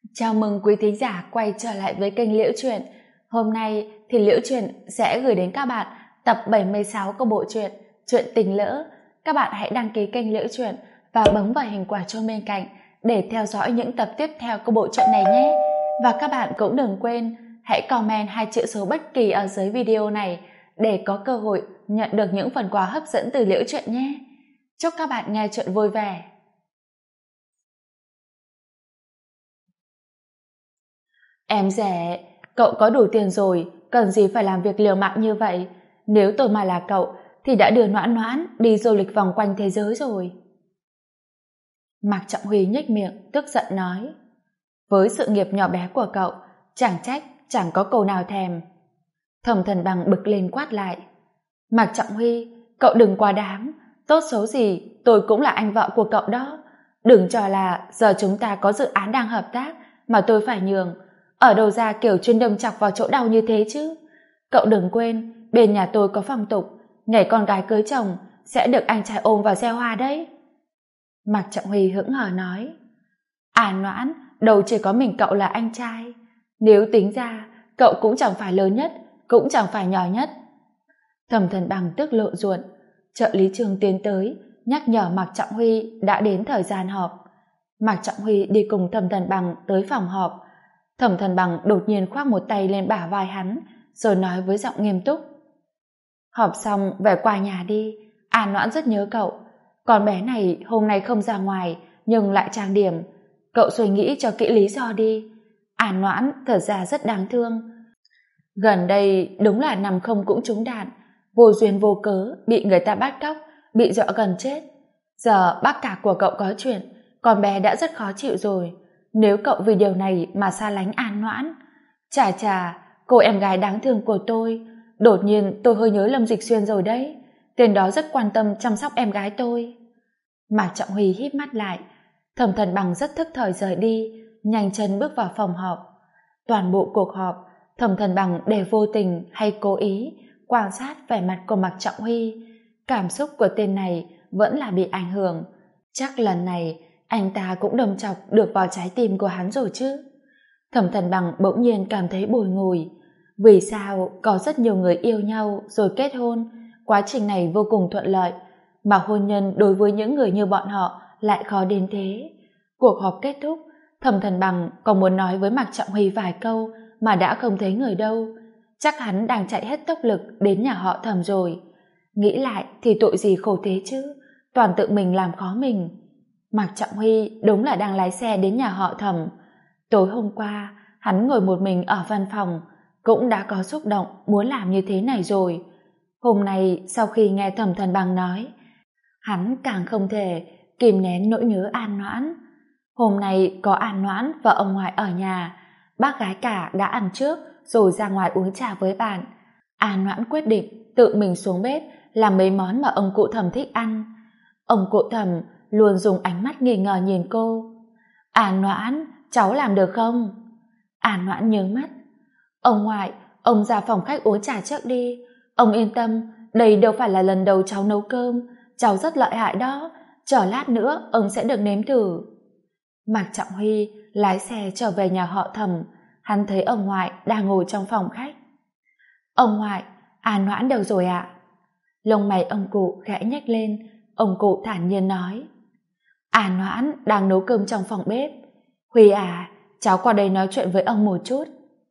Chào mừng quý thính giả quay trở lại với kênh Liễu Chuyện. Hôm nay thì Liễu Chuyện sẽ gửi đến các bạn tập 76 của bộ truyện Chuyện Tình Lỡ. Các bạn hãy đăng ký kênh Liễu Chuyện và bấm vào hình quả chuông bên cạnh để theo dõi những tập tiếp theo của bộ truyện này nhé. Và các bạn cũng đừng quên hãy comment 2 chữ số bất kỳ ở dưới video này để có cơ hội nhận được những phần quà hấp dẫn từ Liễu Chuyện nhé. Chúc các bạn nghe chuyện vui vẻ. Em rẻ, cậu có đủ tiền rồi, cần gì phải làm việc liều mạng như vậy? Nếu tôi mà là cậu, thì đã đưa Noãn Noãn đi du lịch vòng quanh thế giới rồi. Mạc Trọng Huy nhếch miệng, tức giận nói. Với sự nghiệp nhỏ bé của cậu, chẳng trách, chẳng có câu nào thèm. Thẩm Thần Bằng bực lên quát lại. Mạc Trọng Huy, cậu đừng quá đáng, tốt xấu gì, tôi cũng là anh vợ của cậu đó. Đừng cho là giờ chúng ta có dự án đang hợp tác mà tôi phải nhường. Ở đâu ra kiểu chuyên đâm chọc vào chỗ đau như thế chứ? Cậu đừng quên, bên nhà tôi có phong tục, ngày con gái cưới chồng sẽ được anh trai ôm vào xe hoa đấy. Mạc Trọng Huy hững hờ nói. À Noãn, đâu chỉ có mình cậu là anh trai. Nếu tính ra, cậu cũng chẳng phải lớn nhất, cũng chẳng phải nhỏ nhất. Thẩm Thần Bằng tức lộ ruột. Trợ lý Trương tiến tới, nhắc nhở Mạc Trọng Huy đã đến thời gian họp. Mạc Trọng Huy đi cùng Thẩm Thần Bằng tới phòng họp. Thẩm Thần Bằng đột nhiên khoác một tay lên bả vai hắn, rồi nói với giọng nghiêm túc. Họp xong về qua nhà đi, An Noãn rất nhớ cậu. Con bé này hôm nay không ra ngoài, nhưng lại trang điểm. Cậu suy nghĩ cho kỹ lý do đi. An Noãn thật ra rất đáng thương. Gần đây đúng là nằm không cũng trúng đạn, vô duyên vô cớ bị người ta bắt cóc, bị dọa gần chết. Giờ bác cả của cậu có chuyện, con bé đã rất khó chịu rồi. Nếu cậu vì điều này mà xa lánh An Noãn, chà, cô em gái đáng thương của tôi, đột nhiên tôi hơi nhớ Lâm Dịch Xuyên rồi đấy. Tên đó rất quan tâm chăm sóc em gái tôi. Mạc Trọng Huy híp mắt lại. Thẩm Thần Bằng rất thức thời rời đi, nhanh chân bước vào phòng họp. Toàn bộ cuộc họp, Thẩm Thần Bằng đều vô tình hay cố ý quan sát vẻ mặt của Mạc Trọng Huy. Cảm xúc của tên này vẫn là bị ảnh hưởng. Chắc lần này anh ta cũng đâm chọc được vào trái tim của hắn rồi chứ. Thẩm Thần Bằng bỗng nhiên cảm thấy bồi ngùi. Vì sao có rất nhiều người yêu nhau rồi kết hôn, quá trình này vô cùng thuận lợi, mà hôn nhân đối với những người như bọn họ lại khó đến thế? Cuộc họp kết thúc, Thẩm Thần Bằng còn muốn nói với Mạc Trọng Huy vài câu mà đã không thấy người đâu. Chắc hắn đang chạy hết tốc lực đến nhà họ Thẩm rồi. Nghĩ lại thì tội gì khổ thế chứ, toàn tự mình làm khó mình. Mạc Trọng Huy đúng là đang lái xe đến nhà họ Thẩm. Tối hôm qua, hắn ngồi một mình ở văn phòng, cũng đã có xúc động muốn làm như thế này rồi. Hôm nay, sau khi nghe Thẩm Thần Bằng nói, hắn càng không thể kìm nén nỗi nhớ An Noãn. Hôm nay có An Noãn và ông ngoại ở nhà, bác gái cả đã ăn trước rồi ra ngoài uống trà với bạn. An Noãn quyết định tự mình xuống bếp làm mấy món mà ông cụ Thẩm thích ăn. Ông cụ Thẩm luôn dùng ánh mắt nghi ngờ nhìn cô. An Noãn, cháu làm được không? An Noãn nhớ mắt. Ông ngoại, ông ra phòng khách uống trà trước đi. Ông yên tâm, đây đâu phải là lần đầu cháu nấu cơm, cháu rất lợi hại đó, chờ lát nữa ông sẽ được nếm thử. Mạc Trọng Huy lái xe trở về nhà họ Thẩm. Hắn thấy ông ngoại đang ngồi trong phòng khách. Ông ngoại, An Noãn đâu rồi ạ? Lông mày ông cụ khẽ nhếch lên. Ông cụ thản nhiên nói. An Noãn đang nấu cơm trong phòng bếp. Huy à, cháu qua đây nói chuyện với ông một chút.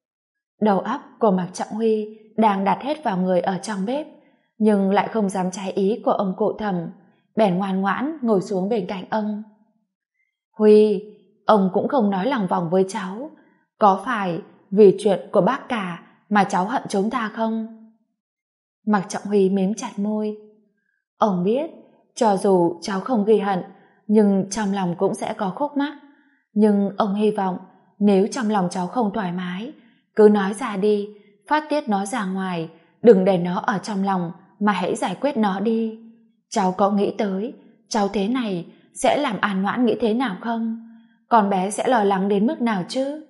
Đầu óc của Mạc Trọng Huy đang đặt hết vào người ở trong bếp, nhưng lại không dám trái ý của ông cụ Thẩm, bèn ngoan ngoãn ngồi xuống bên cạnh ông. Huy, ông cũng không nói lòng vòng với cháu, có phải vì chuyện của bác cả mà cháu hận chúng ta không? Mạc Trọng Huy mím chặt môi. Ông biết, cho dù cháu không ghi hận, nhưng trong lòng cũng sẽ có khúc mắc. Nhưng ông hy vọng nếu trong lòng cháu không thoải mái, cứ nói ra đi, phát tiết nó ra ngoài, đừng để nó ở trong lòng mà hãy giải quyết nó đi. Cháu có nghĩ tới cháu thế này sẽ làm An Noãn nghĩ thế nào không? Con bé sẽ lo lắng đến mức nào chứ?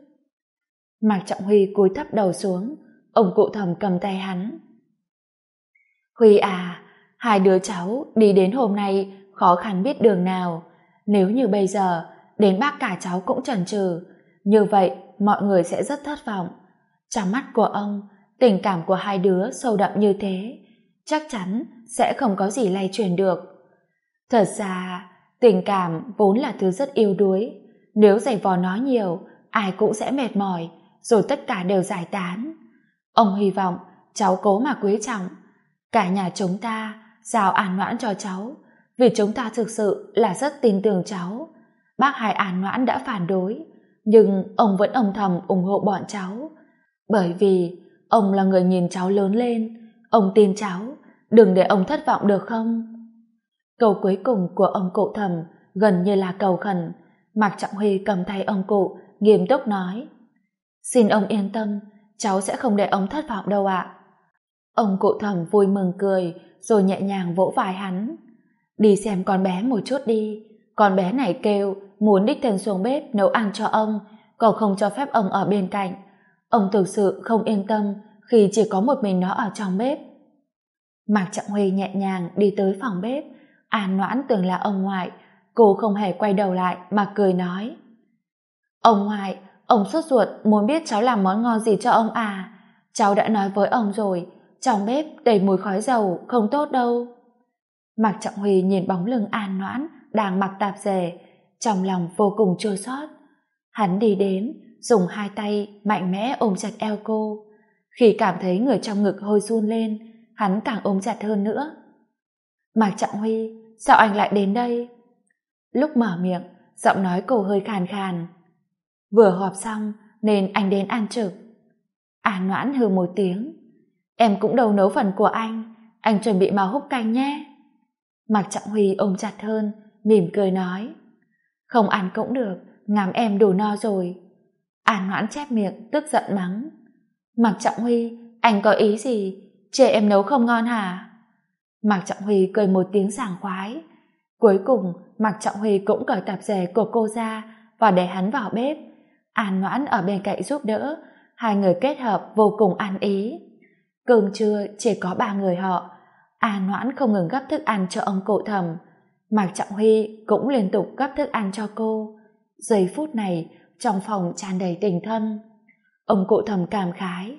Mạc Trọng Huy cúi thấp đầu xuống. Ông cụ Thẩm cầm tay hắn. Huy à, hai đứa cháu đi đến hôm nay khó khăn biết đường nào. Nếu như bây giờ đến bác cả cháu cũng chần chừ, Như vậy, mọi người sẽ rất thất vọng. Trong mắt của ông, tình cảm của hai đứa sâu đậm như thế, chắc chắn sẽ không có gì lay truyền được. Thật ra, tình cảm vốn là thứ rất yếu đuối. Nếu giày vò nó nhiều, ai cũng sẽ mệt mỏi, rồi tất cả đều giải tán. Ông hy vọng cháu cố mà quý trọng. Cả nhà chúng ta giao An Noãn cho cháu, vì chúng ta thực sự là rất tin tưởng cháu. Bác hai An Noãn đã phản đối, nhưng ông vẫn âm thầm ủng hộ bọn cháu. Bởi vì ông là người nhìn cháu lớn lên, ông tin cháu, đừng để ông thất vọng được không? Câu cuối cùng của ông cụ Thẩm gần như là cầu khẩn. Mạc Trọng Huy cầm tay ông cụ, nghiêm túc nói: "Xin ông yên tâm, cháu sẽ không để ông thất vọng đâu ạ." Ông cụ Thẩm vui mừng cười, rồi nhẹ nhàng vỗ vai hắn: "Đi xem con bé một chút đi. Con bé này kêu muốn đích thân xuống bếp nấu ăn cho ông, còn không cho phép ông ở bên cạnh. Ông thực sự không yên tâm khi chỉ có một mình nó ở trong bếp." Mạc Trọng Huy nhẹ nhàng đi tới phòng bếp. An Noãn tưởng là ông ngoại, cô không hề quay đầu lại mà cười nói: "Ông ngoại, ông sốt ruột muốn biết cháu làm món ngon gì cho ông à? Cháu đã nói với ông rồi, trong bếp đầy mùi khói dầu, không tốt đâu." Mạc Trọng Huy nhìn bóng lưng An Noãn đang mặc tạp dề, trong lòng vô cùng chua xót. Hắn đi đến, dùng hai tay mạnh mẽ ôm chặt eo cô. Khi cảm thấy người trong ngực hơi run lên, hắn càng ôm chặt hơn nữa. "Mạc Trọng Huy, sao anh lại đến đây?" Lúc mở miệng, giọng nói cô hơi khàn khàn. "Vừa họp xong nên anh đến ăn trực." An Noãn hừ một tiếng: "Em cũng đâu nấu phần của anh chuẩn bị mà húp canh nhé." Mạc Trọng Huy ôm chặt hơn, mỉm cười nói: "Không ăn cũng được, ngắm em đủ no rồi." An Noãn chép miệng, tức giận mắng: "Mạc Trọng Huy, anh có ý gì? Chê em nấu không ngon hả?" Mạc Trọng Huy cười một tiếng sảng khoái. Cuối cùng, Mạc Trọng Huy cũng cởi tạp dề của cô ra và để hắn vào bếp. An Noãn ở bên cạnh giúp đỡ, hai người kết hợp vô cùng ăn ý. Cơm trưa chỉ có ba người họ. An Noãn không ngừng gắp thức ăn cho ông cụ Thẩm. Mạc Trọng Huy cũng liên tục gắp thức ăn cho cô. Giây phút này, trong phòng tràn đầy tình thân. Ông cụ Thẩm cảm khái: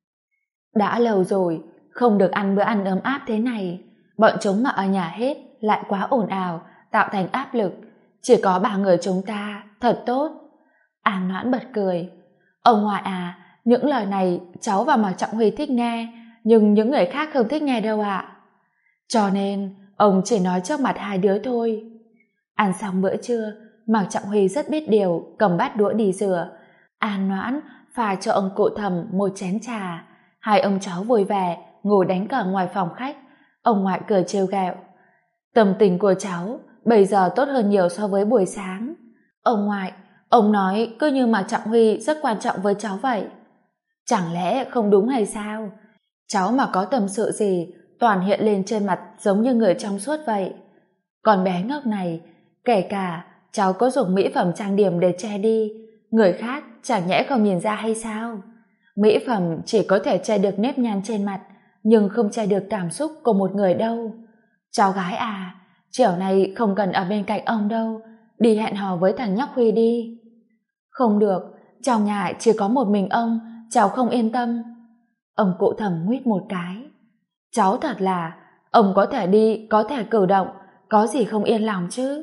"Đã lâu rồi, không được ăn bữa ăn ấm áp thế này. Bọn chúng mà ở nhà hết lại quá ồn ào, tạo thành áp lực. Chỉ có ba người chúng ta, thật tốt." An Noãn bật cười: "Ông ngoại à, những lời này cháu và Mạc Trọng Huy thích nghe, nhưng những người khác không thích nghe đâu ạ. Cho nên, ông chỉ nói trước mặt hai đứa thôi." Ăn xong bữa trưa, Mạc Trọng Huy rất biết điều, cầm bát đũa đi rửa. An Noãn pha cho ông cụ Thẩm một chén trà. Hai ông cháu vui vẻ ngồi đánh cờ ngoài phòng khách. Ông ngoại cười trêu ghẹo: "Tâm tình của cháu bây giờ tốt hơn nhiều so với buổi sáng. Ông ngoại, ông nói cứ như Mạc Trọng Huy rất quan trọng với cháu vậy. Chẳng lẽ không đúng hay sao? Cháu mà có tâm sự gì toàn hiện lên trên mặt giống như người trong suốt vậy. Con bé ngốc này, kể cả cháu có dùng mỹ phẩm trang điểm để che đi, người khác chẳng nhẽ không nhìn ra hay sao? Mỹ phẩm chỉ có thể che được nếp nhăn trên mặt, nhưng không che được cảm xúc của một người đâu. Cháu gái à, chiều nay không cần ở bên cạnh ông đâu, đi hẹn hò với thằng nhóc Huy đi." "Không được, trong nhà chỉ có một mình ông, cháu không yên tâm." Ông cụ Thẩm nguýt một cái: "Cháu thật là, ông có thể đi, có thể cử động, có gì không yên lòng chứ?"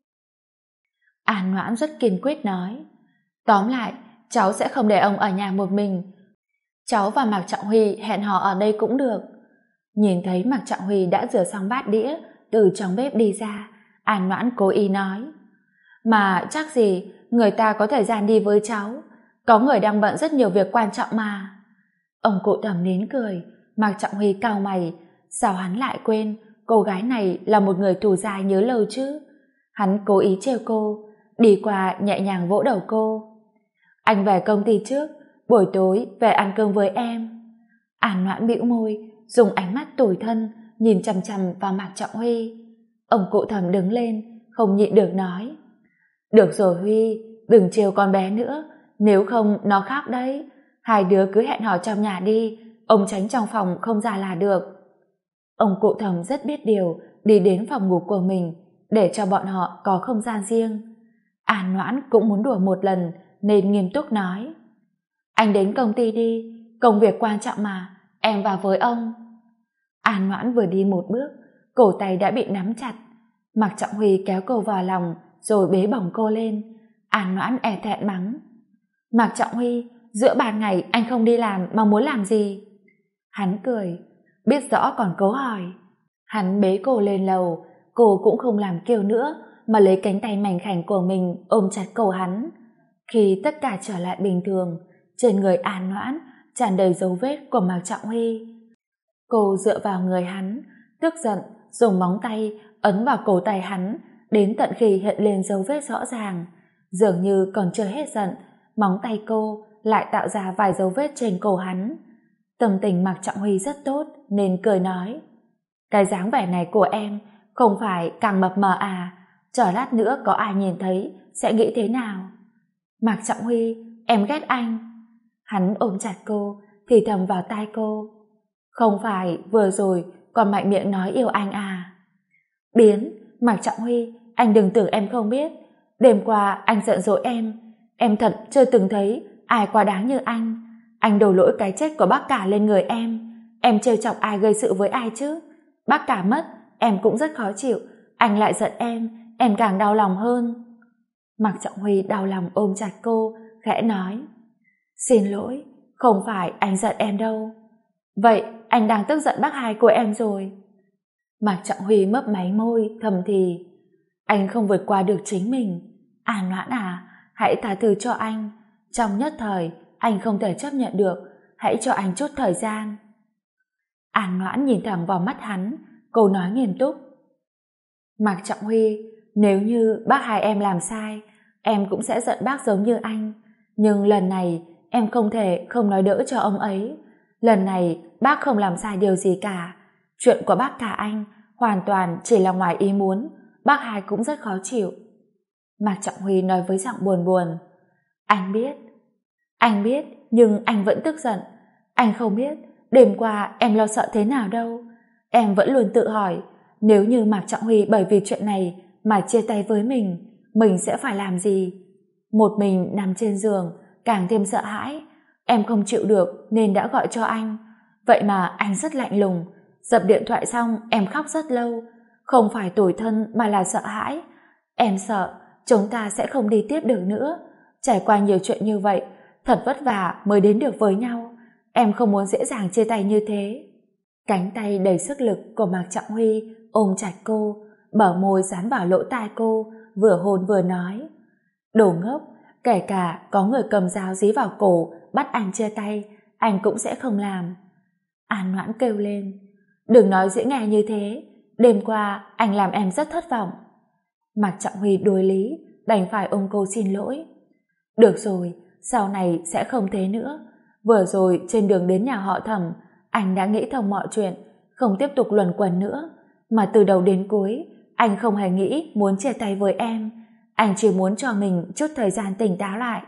An Noãn rất kiên quyết nói: "Tóm lại, cháu sẽ không để ông ở nhà một mình. Cháu và Mạc Trọng Huy hẹn hò ở đây cũng được." Nhìn thấy Mạc Trọng Huy đã rửa xong bát đĩa, từ trong bếp đi ra, An Noãn cố ý nói: "Mà chắc gì người ta có thời gian đi với cháu, có người đang bận rất nhiều việc quan trọng mà." Ông cụ Thẩm nín cười. Mạc Trọng Huy cau mày, sao hắn lại quên cô gái này là một người thù dai nhớ lâu chứ? Hắn cố ý trêu cô, đi qua nhẹ nhàng vỗ đầu cô: "Anh về công ty trước, buổi tối về ăn cơm với em." An Noãn bĩu môi, dùng ánh mắt tủi thân nhìn chằm chằm vào Mạc Trọng Huy. Ông cụ Thẩm đứng lên, không nhịn được nói: "Được rồi Huy, đừng trêu con bé nữa, nếu không nó khóc đấy. Hai đứa cứ hẹn hò trong nhà đi, ông tránh trong phòng không ra là được." Ông cụ Thẩm rất biết điều, đi đến phòng ngủ của mình để cho bọn họ có không gian riêng. An Noãn cũng muốn đùa một lần, nên nghiêm túc nói: Anh đến công ty đi, công việc quan trọng mà, em vào với ông. An Noãn vừa đi một bước, cổ tay đã bị nắm chặt. Mạc Trọng Huy kéo cô vào lòng rồi bế bổng cô lên. An Noãn e thẹn mắng: Mạc Trọng Huy, giữa ban ngày anh không đi làm mà muốn làm gì? Hắn cười, biết rõ còn cố hỏi. Hắn bế cô lên lầu, cô cũng không làm kêu nữa mà lấy cánh tay mảnh khảnh của mình ôm chặt cổ hắn. Khi tất cả trở lại bình thường, trên người An Noãn tràn đầy dấu vết của Mạc Trọng Huy. Cô dựa vào người hắn, tức giận dùng móng tay ấn vào cổ tay hắn đến tận khi hiện lên dấu vết rõ ràng. Dường như còn chưa hết giận, móng tay cô lại tạo ra vài dấu vết trên cổ hắn. Tâm tình Mạc Trọng Huy rất tốt nên cười nói: Cái dáng vẻ này của em không phải càng mập mờ à? Chờ lát nữa có ai nhìn thấy sẽ nghĩ thế nào? Mạc Trọng Huy, em ghét anh. Hắn ôm chặt cô thì thầm vào tai cô: Không phải vừa rồi còn mạnh miệng nói yêu anh à? Biến, Mạc Trọng Huy, anh đừng tưởng em không biết. Đêm qua anh giận dỗi em thật chưa từng thấy ai quá đáng như anh. Anh đổ lỗi cái chết của bác cả lên người em trêu chọc ai gây sự với ai chứ? Bác cả mất, em cũng rất khó chịu, anh lại giận em càng đau lòng hơn. Mạc Trọng Huy đau lòng ôm chặt cô, khẽ nói: Xin lỗi, không phải anh giận em đâu. Vậy anh đang tức giận bác hai của em rồi. Mạc Trọng Huy mấp máy môi thầm thì: Anh không vượt qua được chính mình. An Noãn à, hãy tha thứ cho anh. Trong nhất thời anh không thể chấp nhận được, hãy cho anh chút thời gian. An Noãn nhìn thẳng vào mắt hắn, cô nói nghiêm túc: Mạc Trọng Huy, nếu như bác hai em làm sai, em cũng sẽ giận bác giống như anh. Nhưng lần này em không thể không nói đỡ cho ông ấy. Lần này bác không làm sai điều gì cả. Chuyện của bác cả anh hoàn toàn chỉ là ngoài ý muốn, bác hai cũng rất khó chịu. Mạc Trọng Huy nói với giọng buồn buồn: Anh biết, nhưng anh vẫn tức giận. Anh không biết đêm qua em lo sợ thế nào đâu. Em vẫn luôn tự hỏi, nếu như Mạc Trọng Huy bởi vì chuyện này mà chia tay với mình sẽ phải làm gì? Một mình nằm trên giường, càng thêm sợ hãi. Em không chịu được nên đã gọi cho anh. Vậy mà anh rất lạnh lùng. Dập điện thoại xong em khóc rất lâu. Không phải tủi thân mà là sợ hãi. Em sợ chúng ta sẽ không đi tiếp được nữa. Trải qua nhiều chuyện như vậy, thật vất vả mới đến được với nhau. Em không muốn dễ dàng chia tay như thế. Cánh tay đầy sức lực của Mạc Trọng Huy ôm chặt cô, bờ môi dán vào lỗ tai cô, vừa hôn vừa nói: Đồ ngốc, kể cả có người cầm dao dí vào cổ bắt anh chia tay, anh cũng sẽ không làm. An Noãn kêu lên: Đừng nói dễ nghe như thế, đêm qua anh làm em rất thất vọng. Mạc Trọng Huy đối lý, đành phải ôm cô xin lỗi. Được rồi, sau này sẽ không thế nữa. Vừa rồi trên đường đến nhà họ Thẩm, anh đã nghĩ thông mọi chuyện, không tiếp tục luẩn quẩn nữa. Mà từ đầu đến cuối, anh không hề nghĩ muốn chia tay với em. Anh chỉ muốn cho mình chút thời gian tỉnh táo lại.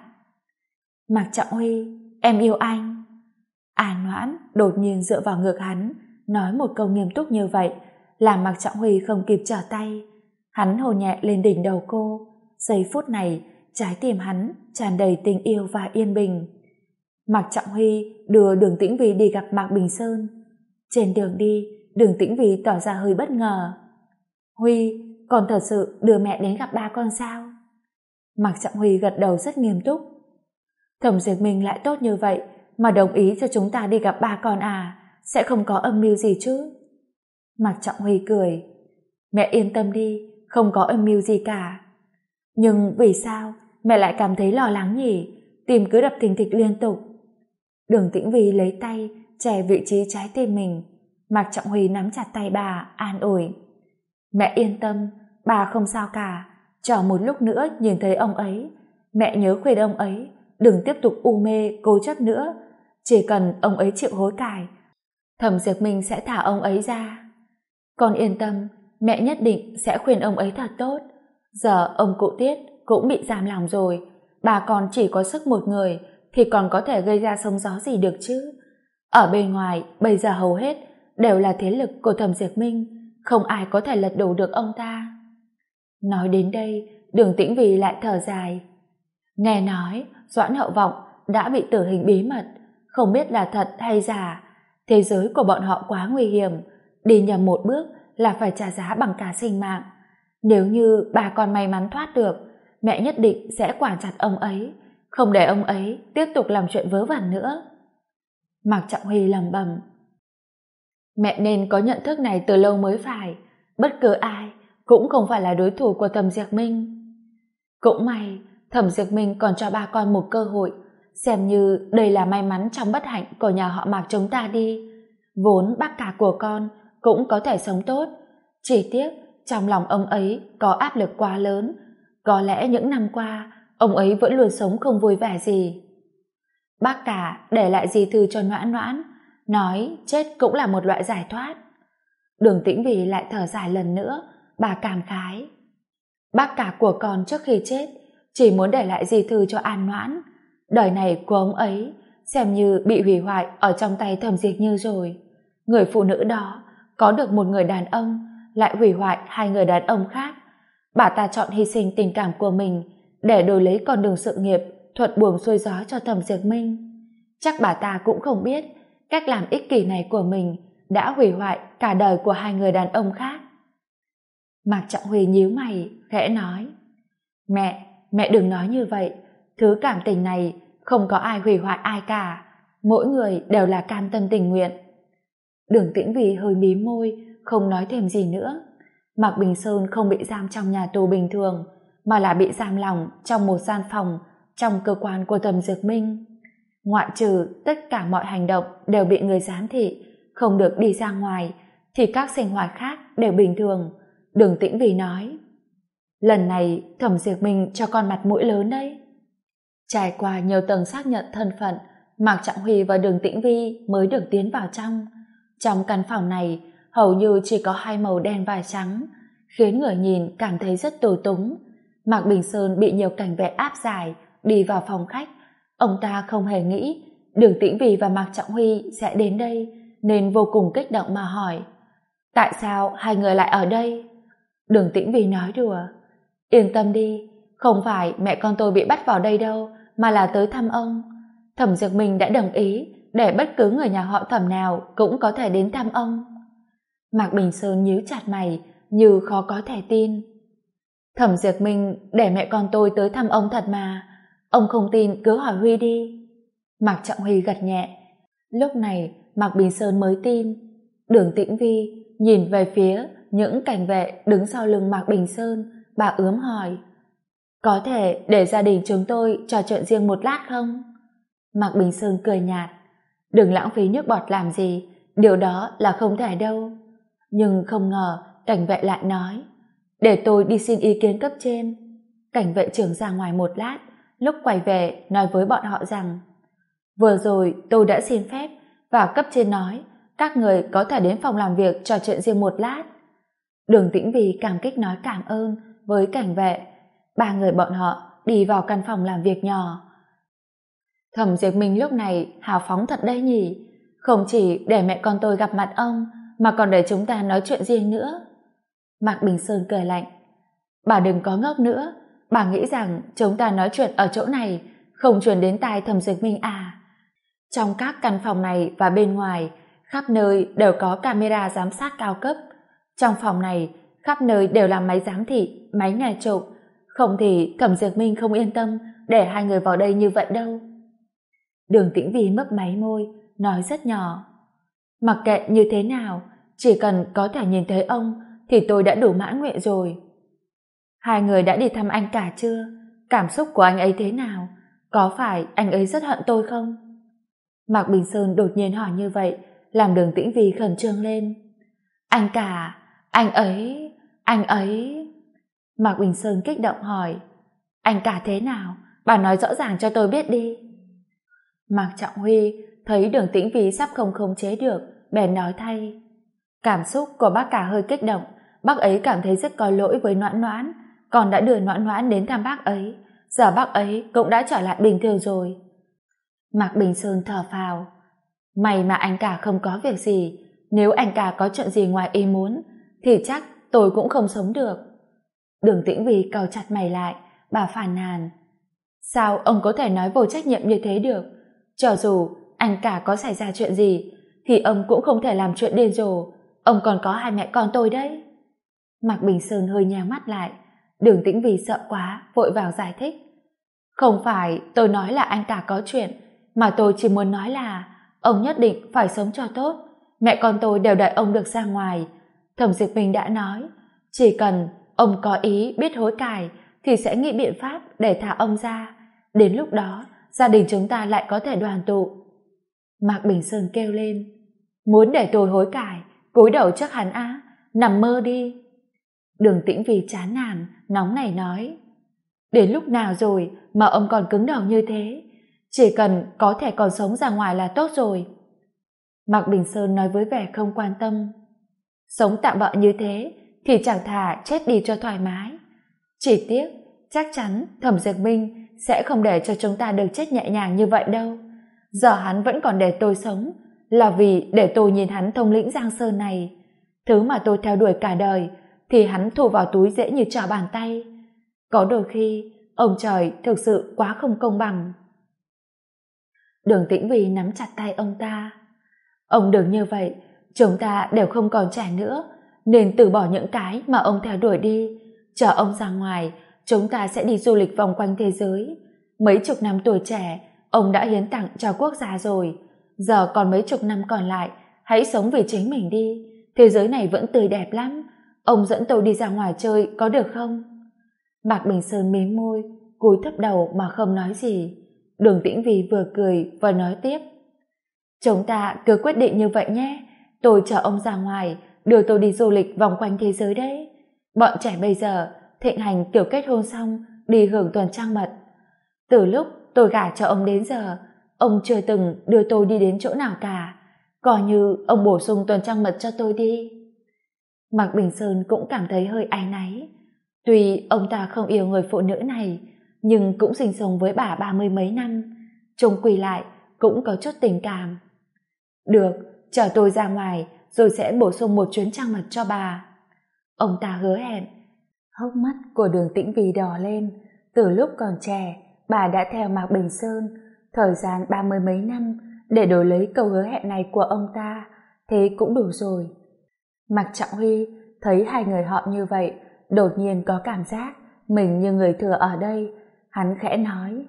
Mạc Trọng Huy, em yêu anh. An Noãn đột nhiên dựa vào ngực hắn, nói một câu nghiêm túc như vậy, làm Mạc Trọng Huy không kịp trở tay. Hắn hôn nhẹ lên đỉnh đầu cô. Giây phút này, trái tim hắn tràn đầy tình yêu và yên bình. Mạc Trọng Huy đưa Đường Tĩnh Vy đi gặp Mạc Bình Sơn. Trên đường đi, Đường Tĩnh Vy tỏ ra hơi bất ngờ. Huy, con thật sự đưa mẹ đến gặp ba con sao? Mạc Trọng Huy gật đầu rất nghiêm túc. Thẩm Diệp Minh lại tốt như vậy mà đồng ý cho chúng ta đi gặp ba con à? Sẽ không có âm mưu gì chứ? Mạc Trọng Huy cười. Mẹ yên tâm đi, không có âm mưu gì cả. Nhưng vì sao mẹ lại cảm thấy lo lắng nhỉ? Tim cứ đập thình thịch liên tục. Đường Tĩnh Vy lấy tay chè vị trí trái tim mình. Mạc Trọng Huy nắm chặt tay bà, an ủi. Mẹ yên tâm, bà không sao cả. Chờ một lúc nữa nhìn thấy ông ấy, mẹ nhớ khuyên ông ấy đừng tiếp tục u mê cố chấp nữa. Chỉ cần ông ấy chịu hối cải, Thẩm Diệp Minh sẽ thả ông ấy ra. Con yên tâm, mẹ nhất định sẽ khuyên ông ấy thật tốt. Giờ ông cụ Tiết cũng bị giam lòng rồi, bà còn chỉ có sức một người thì còn có thể gây ra sóng gió gì được chứ? Ở bên ngoài bây giờ hầu hết đều là thế lực của Thẩm Diệp Minh, không ai có thể lật đổ được ông ta. Nói đến đây, Đường Tĩnh Vy lại thở dài. Nghe nói Doãn Hậu Vọng đã bị tử hình bí mật, không biết là thật hay giả. Thế giới của bọn họ quá nguy hiểm, đi nhầm một bước là phải trả giá bằng cả sinh mạng. Nếu như bà con may mắn thoát được, mẹ nhất định sẽ quản chặt ông ấy, không để ông ấy tiếp tục làm chuyện vớ vẩn nữa. Mạc Trọng Huy lẩm bẩm. Mẹ nên có nhận thức này từ lâu mới phải, bất cứ ai cũng không phải là đối thủ của Thẩm Diệp Minh. Cũng may Thẩm Diệp Minh còn cho ba con một cơ hội, xem như đây là may mắn trong bất hạnh của nhà họ Mạc chúng ta đi. Vốn bác cả của con cũng có thể sống tốt, chỉ tiếc trong lòng ông ấy có áp lực quá lớn, có lẽ những năm qua ông ấy vẫn luôn sống không vui vẻ gì. Bác cả để lại di thư cho Noãn Noãn, nói chết cũng là một loại giải thoát. Đường Tĩnh Vì lại thở dài lần nữa, bà cảm khái. Bác cả của con trước khi chết chỉ muốn để lại di thư cho An Noãn. Đời này của ông ấy xem như bị hủy hoại ở trong tay Thẩm Diệp Như rồi. Người phụ nữ đó có được một người đàn ông, lại hủy hoại hai người đàn ông khác. Bà ta chọn hy sinh tình cảm của mình để đổi lấy con đường sự nghiệp thuận buồm xuôi gió cho Thẩm Diệp Minh. Chắc bà ta cũng không biết cách làm ích kỷ này của mình đã hủy hoại cả đời của hai người đàn ông khác. Mạc Trọng Huy nhíu mày, khẽ nói. Mẹ đừng nói như vậy. Thứ cảm tình này không có ai hủy hoại ai cả. Mỗi người đều là cam tâm tình nguyện. Đường Tĩnh Vì hơi mím môi, không nói thêm gì nữa. Mạc Bình Sơn không bị giam trong nhà tù bình thường, mà là bị giam lỏng trong một gian phòng trong cơ quan của Thẩm Diệp Minh. Ngoại trừ tất cả mọi hành động đều bị người giám thị, không được đi ra ngoài, thì các sinh hoạt khác đều bình thường. Đường Tĩnh Vì nói. Lần này Thẩm Diệp Minh cho con mặt mũi lớn đấy. Trải qua nhiều tầng xác nhận thân phận, Mạc Trọng Huy và Đường Tĩnh Vi mới được tiến vào trong. Trong căn phòng này hầu như chỉ có hai màu đen và trắng, khiến người nhìn cảm thấy rất tù túng. Mạc Bình Sơn bị nhiều cảnh vệ áp giải đi vào phòng khách. Ông ta không hề nghĩ Đường Tĩnh Vi và Mạc Trọng Huy sẽ đến đây, nên vô cùng kích động mà hỏi. Tại sao hai người lại ở đây? Đường Tĩnh Vi nói đùa. Yên tâm đi, không phải mẹ con tôi bị bắt vào đây đâu, mà là tới thăm ông. Thẩm Diệp Minh đã đồng ý để bất cứ người nhà họ Thẩm nào cũng có thể đến thăm ông. Mạc Bình Sơn nhíu chặt mày như khó có thể tin. Thẩm Diệp Minh để mẹ con tôi tới thăm ông thật mà. Ông không tin cứ hỏi Huy đi. Mạc Trọng Huy gật nhẹ. Lúc này Mạc Bình Sơn mới tin. Đường Tĩnh Vi nhìn về phía những cảnh vệ đứng sau lưng Mạc Bình Sơn, bà ướm hỏi. Có thể để gia đình chúng tôi trò chuyện riêng một lát không? Mạc Bình Sơn cười nhạt. Đừng lãng phí nước bọt làm gì, điều đó là không thể đâu. Nhưng không ngờ cảnh vệ lại nói. Để tôi đi xin ý kiến cấp trên. Cảnh vệ trưởng ra ngoài một lát, lúc quay về nói với bọn họ rằng vừa rồi tôi đã xin phép và cấp trên nói các người có thể đến phòng làm việc trò chuyện riêng một lát. Đường Tĩnh Vi cảm kích nói cảm ơn với cảnh vệ. Ba người bọn họ đi vào căn phòng làm việc nhỏ. Thẩm Diệp Minh lúc này hào phóng thật đấy nhỉ, không chỉ để mẹ con tôi gặp mặt ông mà còn để chúng ta nói chuyện riêng nữa. Mạc Bình Sơn cười lạnh. Bà đừng có ngốc nữa, bà nghĩ rằng chúng ta nói chuyện ở chỗ này không truyền đến tai Thẩm Diệp Minh à? Trong các căn phòng này và bên ngoài khắp nơi đều có camera giám sát cao cấp. Trong phòng này khắp nơi đều là máy giám thị, máy nghe trộm, không thì Thẩm Diệp Minh không yên tâm để hai người vào đây như vậy đâu. Đường Tĩnh Vi mấp máy môi, nói rất nhỏ. Mặc kệ như thế nào, chỉ cần có thể nhìn thấy ông thì tôi đã đủ mãn nguyện rồi. Hai người đã đi thăm anh cả chưa? Cảm xúc của anh ấy thế nào? Có phải anh ấy rất hận tôi không? Mạc Bình Sơn đột nhiên hỏi như vậy, làm Đường Tĩnh Vi khẩn trương lên. Anh cả, anh ấy... Mạc Bình Sơn kích động hỏi. Anh cả thế nào? Bà nói rõ ràng cho tôi biết đi. Mạc Trọng Huy thấy Đường Tĩnh Vi sắp không khống chế được, bèn nói thay. Cảm xúc của bác cả hơi kích động, bác ấy cảm thấy rất có lỗi với Noãn Noãn, còn đã đưa Noãn Noãn đến thăm bác ấy, giờ bác ấy cũng đã trở lại bình thường rồi. Mạc Bình Sơn thở phào. May mà anh cả không có việc gì, nếu anh cả có chuyện gì ngoài ý muốn thì chắc tôi cũng không sống được. Đường Tĩnh Vi cau chặt mày lại, bà phàn nàn. Sao ông có thể nói vô trách nhiệm như thế được? Cho dù anh cả có xảy ra chuyện gì, thì ông cũng không thể làm chuyện điên rồ. Ông còn có hai mẹ con tôi đấy. Mạc Bình Sơn hơi nheo mắt lại. Đường Tĩnh Vy sợ quá, vội vào giải thích. Không phải tôi nói là anh cả có chuyện, mà tôi chỉ muốn nói là ông nhất định phải sống cho tốt. Mẹ con tôi đều đợi ông được ra ngoài. Thẩm Dịch Bình đã nói, chỉ cần ông có ý biết hối cải thì sẽ nghĩ biện pháp để thả ông ra. Đến lúc đó, gia đình chúng ta lại có thể đoàn tụ. Mạc Bình Sơn kêu lên, muốn để tôi hối cải, cúi đầu trước hắn á, nằm mơ đi. Đường Tĩnh Vy chán nản, nóng nảy nói, đến lúc nào rồi mà ông còn cứng đầu như thế? Chỉ cần có thể còn sống ra ngoài là tốt rồi. Mạc Bình Sơn nói với vẻ không quan tâm, sống tạm bợ như thế thì chẳng thà chết đi cho thoải mái. Chỉ tiếc, chắc chắn Thẩm Diệp Minh sẽ không để cho chúng ta được chết nhẹ nhàng như vậy đâu. Giờ hắn vẫn còn để tôi sống, là vì để tôi nhìn hắn thống lĩnh Giang Sơn này. Thứ mà tôi theo đuổi cả đời thì hắn thu vào túi dễ như trở bàn tay. Có đôi khi ông trời thực sự quá không công bằng. Đường Tĩnh Vy nắm chặt tay ông ta. Ông đừng như vậy, chúng ta đều không còn trẻ nữa, nên từ bỏ những cái mà ông theo đuổi đi. Chờ ông ra ngoài, chúng ta sẽ đi du lịch vòng quanh thế giới. Mấy chục năm tuổi trẻ ông đã hiến tặng cho quốc gia rồi, giờ còn mấy chục năm còn lại, hãy sống vì chính mình đi. Thế giới này vẫn tươi đẹp lắm. Ông dẫn tôi đi ra ngoài chơi có được không? Mạc Bình Sơn mím môi, cúi thấp đầu mà không nói gì. Đường Tĩnh Vy vừa cười vừa nói tiếp, chúng ta cứ quyết định như vậy nhé. Tôi chờ ông ra ngoài, đưa tôi đi du lịch vòng quanh thế giới đấy. Bọn trẻ bây giờ thịnh hành kiểu kết hôn xong đi hưởng tuần trăng mật. Từ lúc tôi gả cho ông đến giờ, ông chưa từng đưa tôi đi đến chỗ nào cả. Coi như ông bổ sung tuần trăng mật cho tôi đi. Mạc Bình Sơn cũng cảm thấy hơi áy náy. Tuy ông ta không yêu người phụ nữ này, nhưng cũng sinh sống với bà 30 mấy năm, chung quy lại cũng có chút tình cảm. Được, chờ tôi ra ngoài rồi sẽ bổ sung một chuyến trăng mật cho bà. Ông ta hứa hẹn. Hốc mắt của Đường Tĩnh Vy đỏ lên. Từ lúc còn trẻ, bà đã theo Mạc Bình Sơn thời gian 30 mấy năm để đổi lấy câu hứa hẹn này của ông ta, thế cũng đủ rồi. Mạc Trọng Huy thấy hai người họ như vậy, đột nhiên có cảm giác mình như người thừa ở đây. Hắn khẽ nói,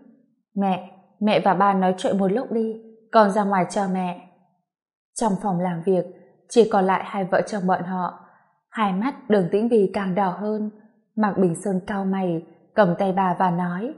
mẹ và ba nói chuyện một lúc đi, con ra ngoài chờ mẹ. Trong phòng làm việc chỉ còn lại hai vợ chồng bọn họ. Hai mắt Đường Tĩnh Vy càng đỏ hơn. Mạc Bình Sơn cau mày, cầm tay bà và nói,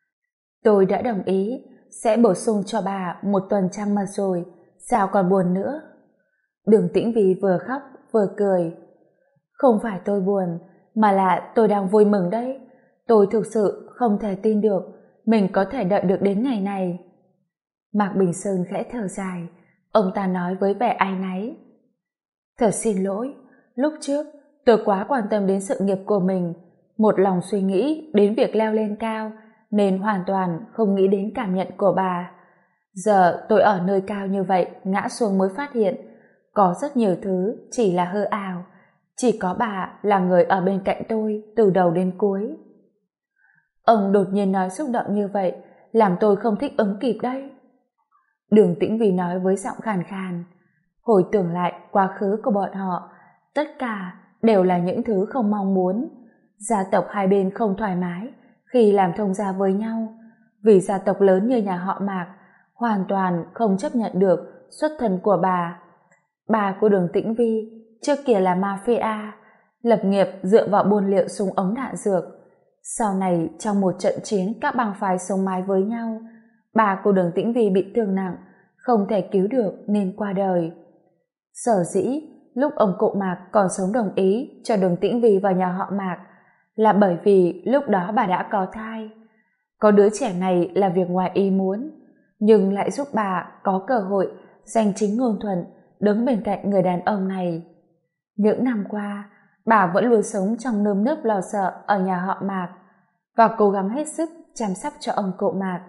tôi đã đồng ý sẽ bổ sung cho bà một tuần trăng mật rồi, sao còn buồn nữa? Đường Tĩnh Vy vừa khóc vừa cười. Không phải tôi buồn, mà là tôi đang vui mừng đấy. Tôi thực sự không thể tin được mình có thể đợi được đến ngày này. Mạc Bình Sơn khẽ thở dài. Ông ta nói với vẻ áy náy, thật xin lỗi, lúc trước tôi quá quan tâm đến sự nghiệp của mình, một lòng suy nghĩ đến việc leo lên cao, nên hoàn toàn không nghĩ đến cảm nhận của bà. Giờ tôi ở nơi cao như vậy, ngã xuống mới phát hiện có rất nhiều thứ chỉ là hư ảo. Chỉ có bà là người ở bên cạnh tôi từ đầu đến cuối. Ông đột nhiên nói xúc động như vậy, làm tôi không thích ứng kịp đấy. Đường Tĩnh Vy nói với giọng khàn khàn. Hồi tưởng lại quá khứ của bọn họ, tất cả đều là những thứ không mong muốn. Gia tộc hai bên không thoải mái khi làm thông gia với nhau, vì gia tộc lớn như nhà họ Mạc hoàn toàn không chấp nhận được xuất thân của bà. Bà của Đường Tĩnh Vy trước kia là mafia, lập nghiệp dựa vào buôn liệu súng ống đạn dược. Sau này trong một trận chiến các bang phái sống mái với nhau, bà của Đường Tĩnh Vy bị thương nặng, không thể cứu được nên qua đời. Sở dĩ lúc ông cụ Mạc còn sống đồng ý cho Đường Tĩnh Vy vào nhà họ Mạc là bởi vì lúc đó bà đã có thai. Có đứa trẻ này là việc ngoài ý muốn, nhưng lại giúp bà có cơ hội giành chính ngôn thuận đứng bên cạnh người đàn ông này. Những năm qua, bà vẫn luôn sống trong nơm nớp lo sợ ở nhà họ Mạc và cố gắng hết sức chăm sóc cho ông cụ Mạc.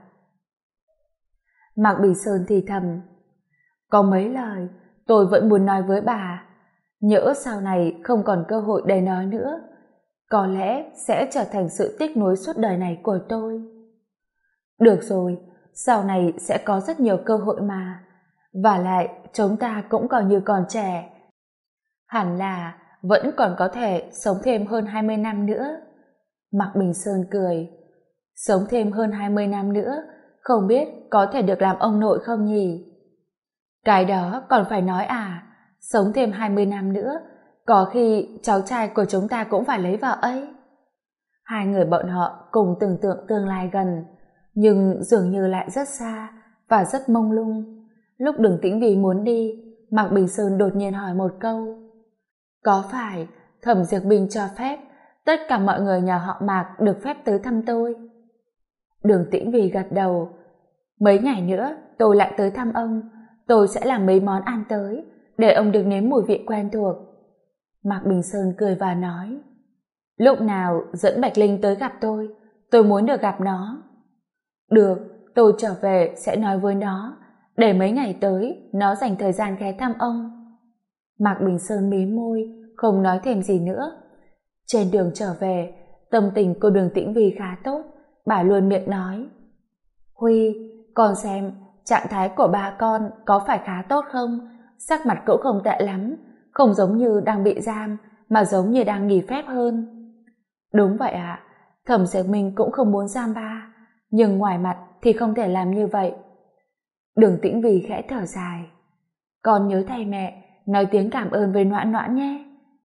Mạc Bình Sơn thì thầm, có mấy lời tôi vẫn muốn nói với bà, nhỡ sau này không còn cơ hội để nói nữa, có lẽ sẽ trở thành sự tiếc nuối suốt đời này của tôi. Được rồi, sau này sẽ có rất nhiều cơ hội mà. Và lại, chúng ta cũng còn như còn trẻ. Hẳn là vẫn còn có thể sống thêm hơn 20 năm nữa. Mạc Bình Sơn cười. Sống thêm hơn 20 năm nữa, không biết có thể được làm ông nội không nhỉ? Cái đó còn phải nói à? Sống thêm 20 năm nữa, có khi cháu trai của chúng ta cũng phải lấy vợ ấy. Hai người bọn họ cùng tưởng tượng tương lai gần, nhưng dường như lại rất xa và rất mông lung. Lúc Đường Tĩnh Vy muốn đi, Mạc Bình Sơn đột nhiên hỏi một câu. Có phải Thẩm Diệp Bình cho phép tất cả mọi người nhà họ Mạc được phép tới thăm tôi? Đường Tĩnh Vy gật đầu. Mấy ngày nữa tôi lại tới thăm ông, tôi sẽ làm mấy món ăn tới, để ông được nếm mùi vị quen thuộc. Mạc Bình Sơn cười và nói, lúc nào dẫn Bạch Linh tới gặp tôi muốn được gặp nó. Được, tôi trở về sẽ nói với nó, để mấy ngày tới nó dành thời gian ghé thăm ông. Mạc Bình Sơn mím môi, không nói thêm gì nữa. Trên đường trở về, tâm tình của Đường Tĩnh Vy khá tốt, bà luôn miệng nói, Huy, con xem trạng thái của ba con có phải khá tốt không? Sắc mặt cũng không tệ lắm, không giống như đang bị giam, mà giống như đang nghỉ phép hơn. Đúng vậy ạ, Thẩm Diệp Minh cũng không muốn giam ba, nhưng ngoài mặt thì không thể làm như vậy. Đường Tĩnh Vy khẽ thở dài. Con nhớ thay mẹ, nói tiếng cảm ơn với Noãn Noãn nhé.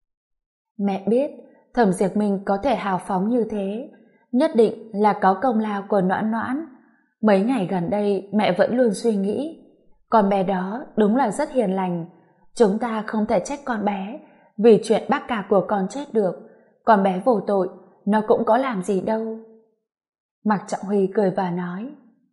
Mẹ biết, Thẩm Diệp Minh có thể hào phóng như thế, nhất định là có công lao của Noãn Noãn. Mấy ngày gần đây mẹ vẫn luôn suy nghĩ, con bé đó đúng là rất hiền lành. Chúng ta không thể trách con bé vì chuyện bác cả của con chết được. Con bé vô tội, nó cũng có làm gì đâu. Mạc Trọng Huy cười và nói,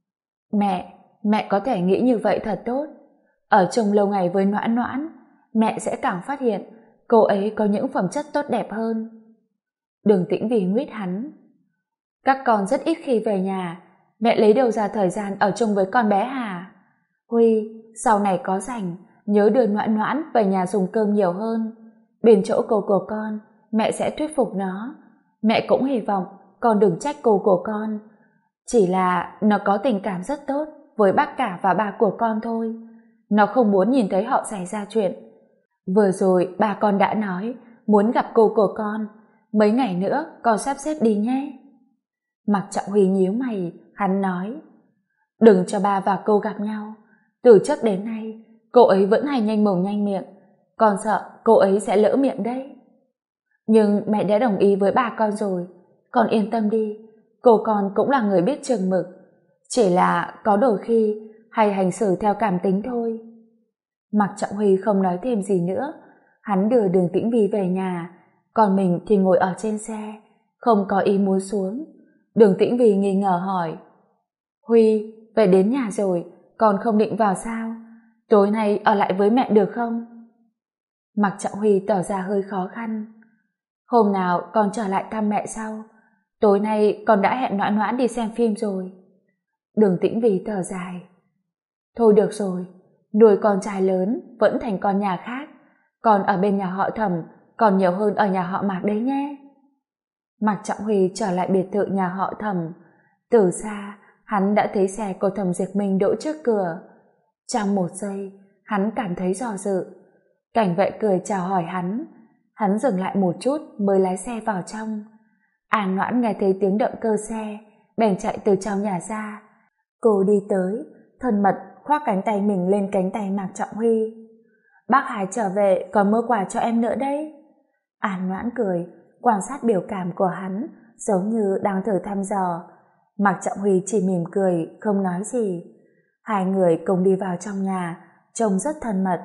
mẹ có thể nghĩ như vậy thật tốt. Ở chung lâu ngày với Noãn Noãn, mẹ sẽ càng phát hiện cô ấy có những phẩm chất tốt đẹp hơn. Đường Tĩnh Vy nguyết hắn, các con rất ít khi về nhà, mẹ lấy đâu ra thời gian ở chung với con bé hả? Huy, sau này có rảnh, nhớ đưa Noãn Noãn về nhà dùng cơm nhiều hơn. Bên chỗ cô của con, mẹ sẽ thuyết phục nó. Mẹ cũng hy vọng con đừng trách cô của con. Chỉ là nó có tình cảm rất tốt với bác cả và ba của con thôi. Nó không muốn nhìn thấy họ xảy ra chuyện. Vừa rồi ba con đã nói muốn gặp cô của con. Mấy ngày nữa con sắp xếp đi nhé. Mạc Trọng Huy nhíu mày, hắn nói, đừng cho ba và cô gặp nhau. Từ trước đến nay cô ấy vẫn hay nhanh mồm nhanh miệng, con sợ cô ấy sẽ lỡ miệng đấy. Nhưng mẹ đã đồng ý với ba con rồi, con yên tâm đi, cô con cũng là người biết chừng mực, chỉ là có đôi khi hay hành xử theo cảm tính thôi. Mạc Trọng Huy không nói thêm gì nữa, hắn đưa Đường Tĩnh Vy về nhà, còn mình thì ngồi ở trên xe, không có ý muốn xuống. Đường Tĩnh Vy nghi ngờ hỏi, Huy, về đến nhà rồi, con không định vào sao? Tối nay ở lại với mẹ được không? Mạc Trọng Huy tỏ ra hơi khó khăn. Hôm nào con trở lại thăm mẹ sau. Tối nay con đã hẹn Noãn Noãn đi xem phim rồi. Đường Tĩnh Vy thở dài. Thôi được rồi, nuôi con trai lớn vẫn thành con nhà khác. Còn ở bên nhà họ Thẩm còn nhiều hơn ở nhà họ Mạc đấy nhé. Mạc Trọng Huy trở lại biệt thự nhà họ Thẩm. Từ xa, hắn đã thấy xe của Thẩm Diệp Minh đỗ trước cửa. Trong một giây, hắn cảm thấy do dự. Cảnh vệ cười chào hỏi hắn. Hắn dừng lại một chút mới lái xe vào trong. An Noãn nghe thấy tiếng động cơ xe, bèn chạy từ trong nhà ra. Cô đi tới, thân mật khoác cánh tay mình lên cánh tay Mạc Trọng Huy. Bác Hải trở về còn mua quà cho em nữa đấy. An Noãn cười, quan sát biểu cảm của hắn, giống như đang thử thăm dò. Mạc Trọng Huy chỉ mỉm cười, không nói gì. Hai người cùng đi vào trong nhà, trông rất thân mật.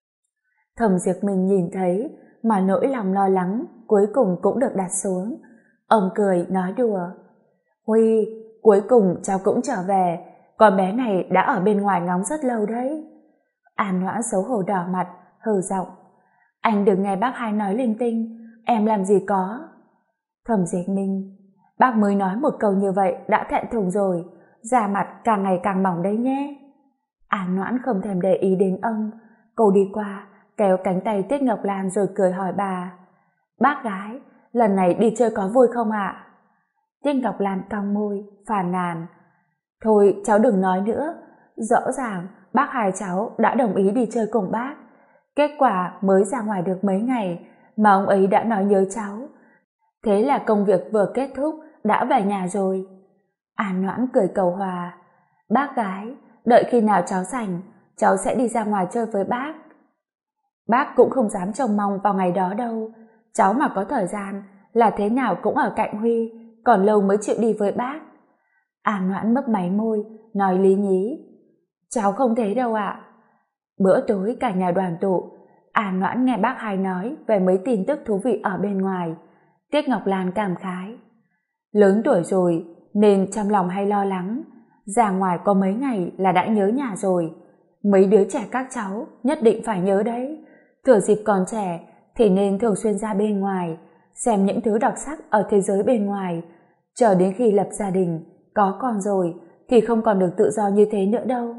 Thẩm Diệp Minh nhìn thấy, mà nỗi lòng lo lắng cuối cùng cũng được đặt xuống. Ông cười nói đùa, Huy, cuối cùng cháu cũng trở về, con bé này đã ở bên ngoài ngóng rất lâu đấy. An Noãn xấu hổ đỏ mặt, hừ giọng, anh đừng nghe bác hai nói linh tinh, em làm gì có. Thẩm Diệp Minh, bác mới nói một câu như vậy đã thẹn thùng rồi, da mặt càng ngày càng mỏng đấy nhé. An Noãn không thèm để ý đến ông, cô đi qua kéo cánh tay Tiết Ngọc Lan rồi cười hỏi bà, bác gái, lần này đi chơi có vui không ạ? Tiết Ngọc Lan cong môi, phàn nàn, Thôi cháu đừng nói nữa, rõ ràng bác hai cháu đã đồng ý đi chơi cùng bác. Kết quả mới ra ngoài được mấy ngày mà ông ấy đã nói nhớ cháu. Thế là công việc vừa kết thúc đã về nhà rồi. An Noãn cười cầu hòa. Bác gái, đợi khi nào cháu rảnh, cháu sẽ đi ra ngoài chơi với bác. Bác cũng không dám trông mong vào ngày đó đâu. Cháu mà có thời gian là thế nào cũng ở cạnh Huy, còn lâu mới chịu đi với bác. An Noãn mấp máy môi, nói lý nhí. Cháu không thế đâu ạ. Bữa tối cả nhà đoàn tụ, An Noãn nghe bác hai nói về mấy tin tức thú vị ở bên ngoài. Tiết Ngọc Lan cảm khái. Lớn tuổi rồi nên trong lòng hay lo lắng, ra ngoài có mấy ngày là đã nhớ nhà rồi. Mấy đứa trẻ các cháu nhất định phải nhớ đấy. Thừa dịp còn trẻ thì nên thường xuyên ra bên ngoài, xem những thứ đặc sắc ở thế giới bên ngoài. Chờ đến khi lập gia đình, có con rồi thì không còn được tự do như thế nữa đâu.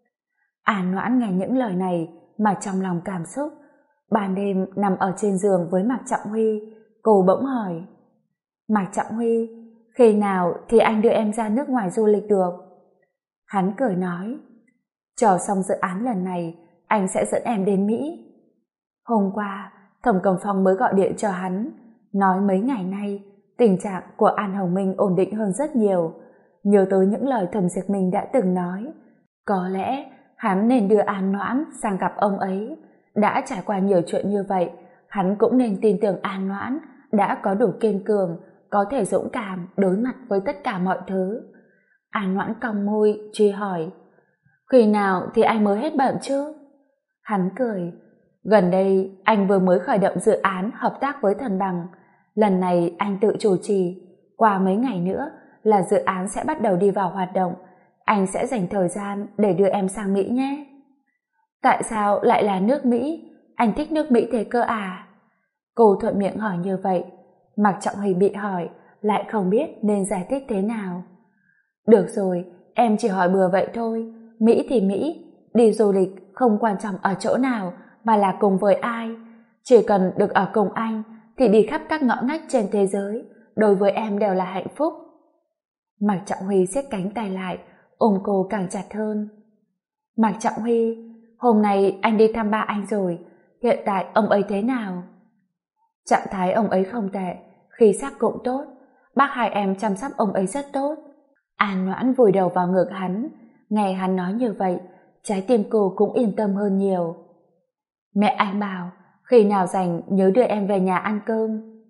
An Noãn nghe những lời này mà trong lòng cảm xúc. Ban đêm nằm ở trên giường với Mạc Trọng Huy, cô bỗng hỏi. Mạc Trọng Huy, khi nào thì anh đưa em ra nước ngoài du lịch được? Hắn cười nói, chờ xong dự án lần này, anh sẽ dẫn em đến Mỹ. Hôm qua, Thẩm Cẩm Phong mới gọi điện cho hắn, nói mấy ngày nay, tình trạng của An Hồng Minh ổn định hơn rất nhiều. Nhớ tới những lời Thẩm Diệp Minh đã từng nói, có lẽ hắn nên đưa An Noãn sang gặp ông ấy. Đã trải qua nhiều chuyện như vậy, hắn cũng nên tin tưởng An Noãn đã có đủ kiên cường, có thể dũng cảm đối mặt với tất cả mọi thứ. An Noãn cong môi, truy hỏi, khi nào thì anh mới hết bận chứ? Hắn cười, gần đây anh vừa mới khởi động dự án hợp tác với Thần Bằng. Lần này anh tự chủ trì, qua mấy ngày nữa là dự án sẽ bắt đầu đi vào hoạt động. Anh sẽ dành thời gian để đưa em sang Mỹ nhé. Tại sao lại là nước Mỹ? Anh thích nước Mỹ thế cơ à? Cô thuận miệng hỏi như vậy. Mạc Trọng Huy bị hỏi, lại không biết nên giải thích thế nào. Được rồi, em chỉ hỏi bừa vậy thôi. Mỹ thì Mỹ, đi du lịch không quan trọng ở chỗ nào mà là cùng với ai. Chỉ cần được ở cùng anh thì đi khắp các ngõ ngách trên thế giới, đối với em đều là hạnh phúc. Mạc Trọng Huy siết cánh tay lại, ôm cô càng chặt hơn. Mạc Trọng Huy, hôm nay anh đi thăm ba anh rồi, hiện tại ông ấy thế nào? Trạng thái ông ấy không tệ, khí sắc cũng tốt, bác hai em chăm sóc ông ấy rất tốt. An Noãn vùi đầu vào ngực hắn, nghe hắn nói như vậy, trái tim cô cũng yên tâm hơn nhiều. Mẹ anh bảo, khi nào rảnh nhớ đưa em về nhà ăn cơm.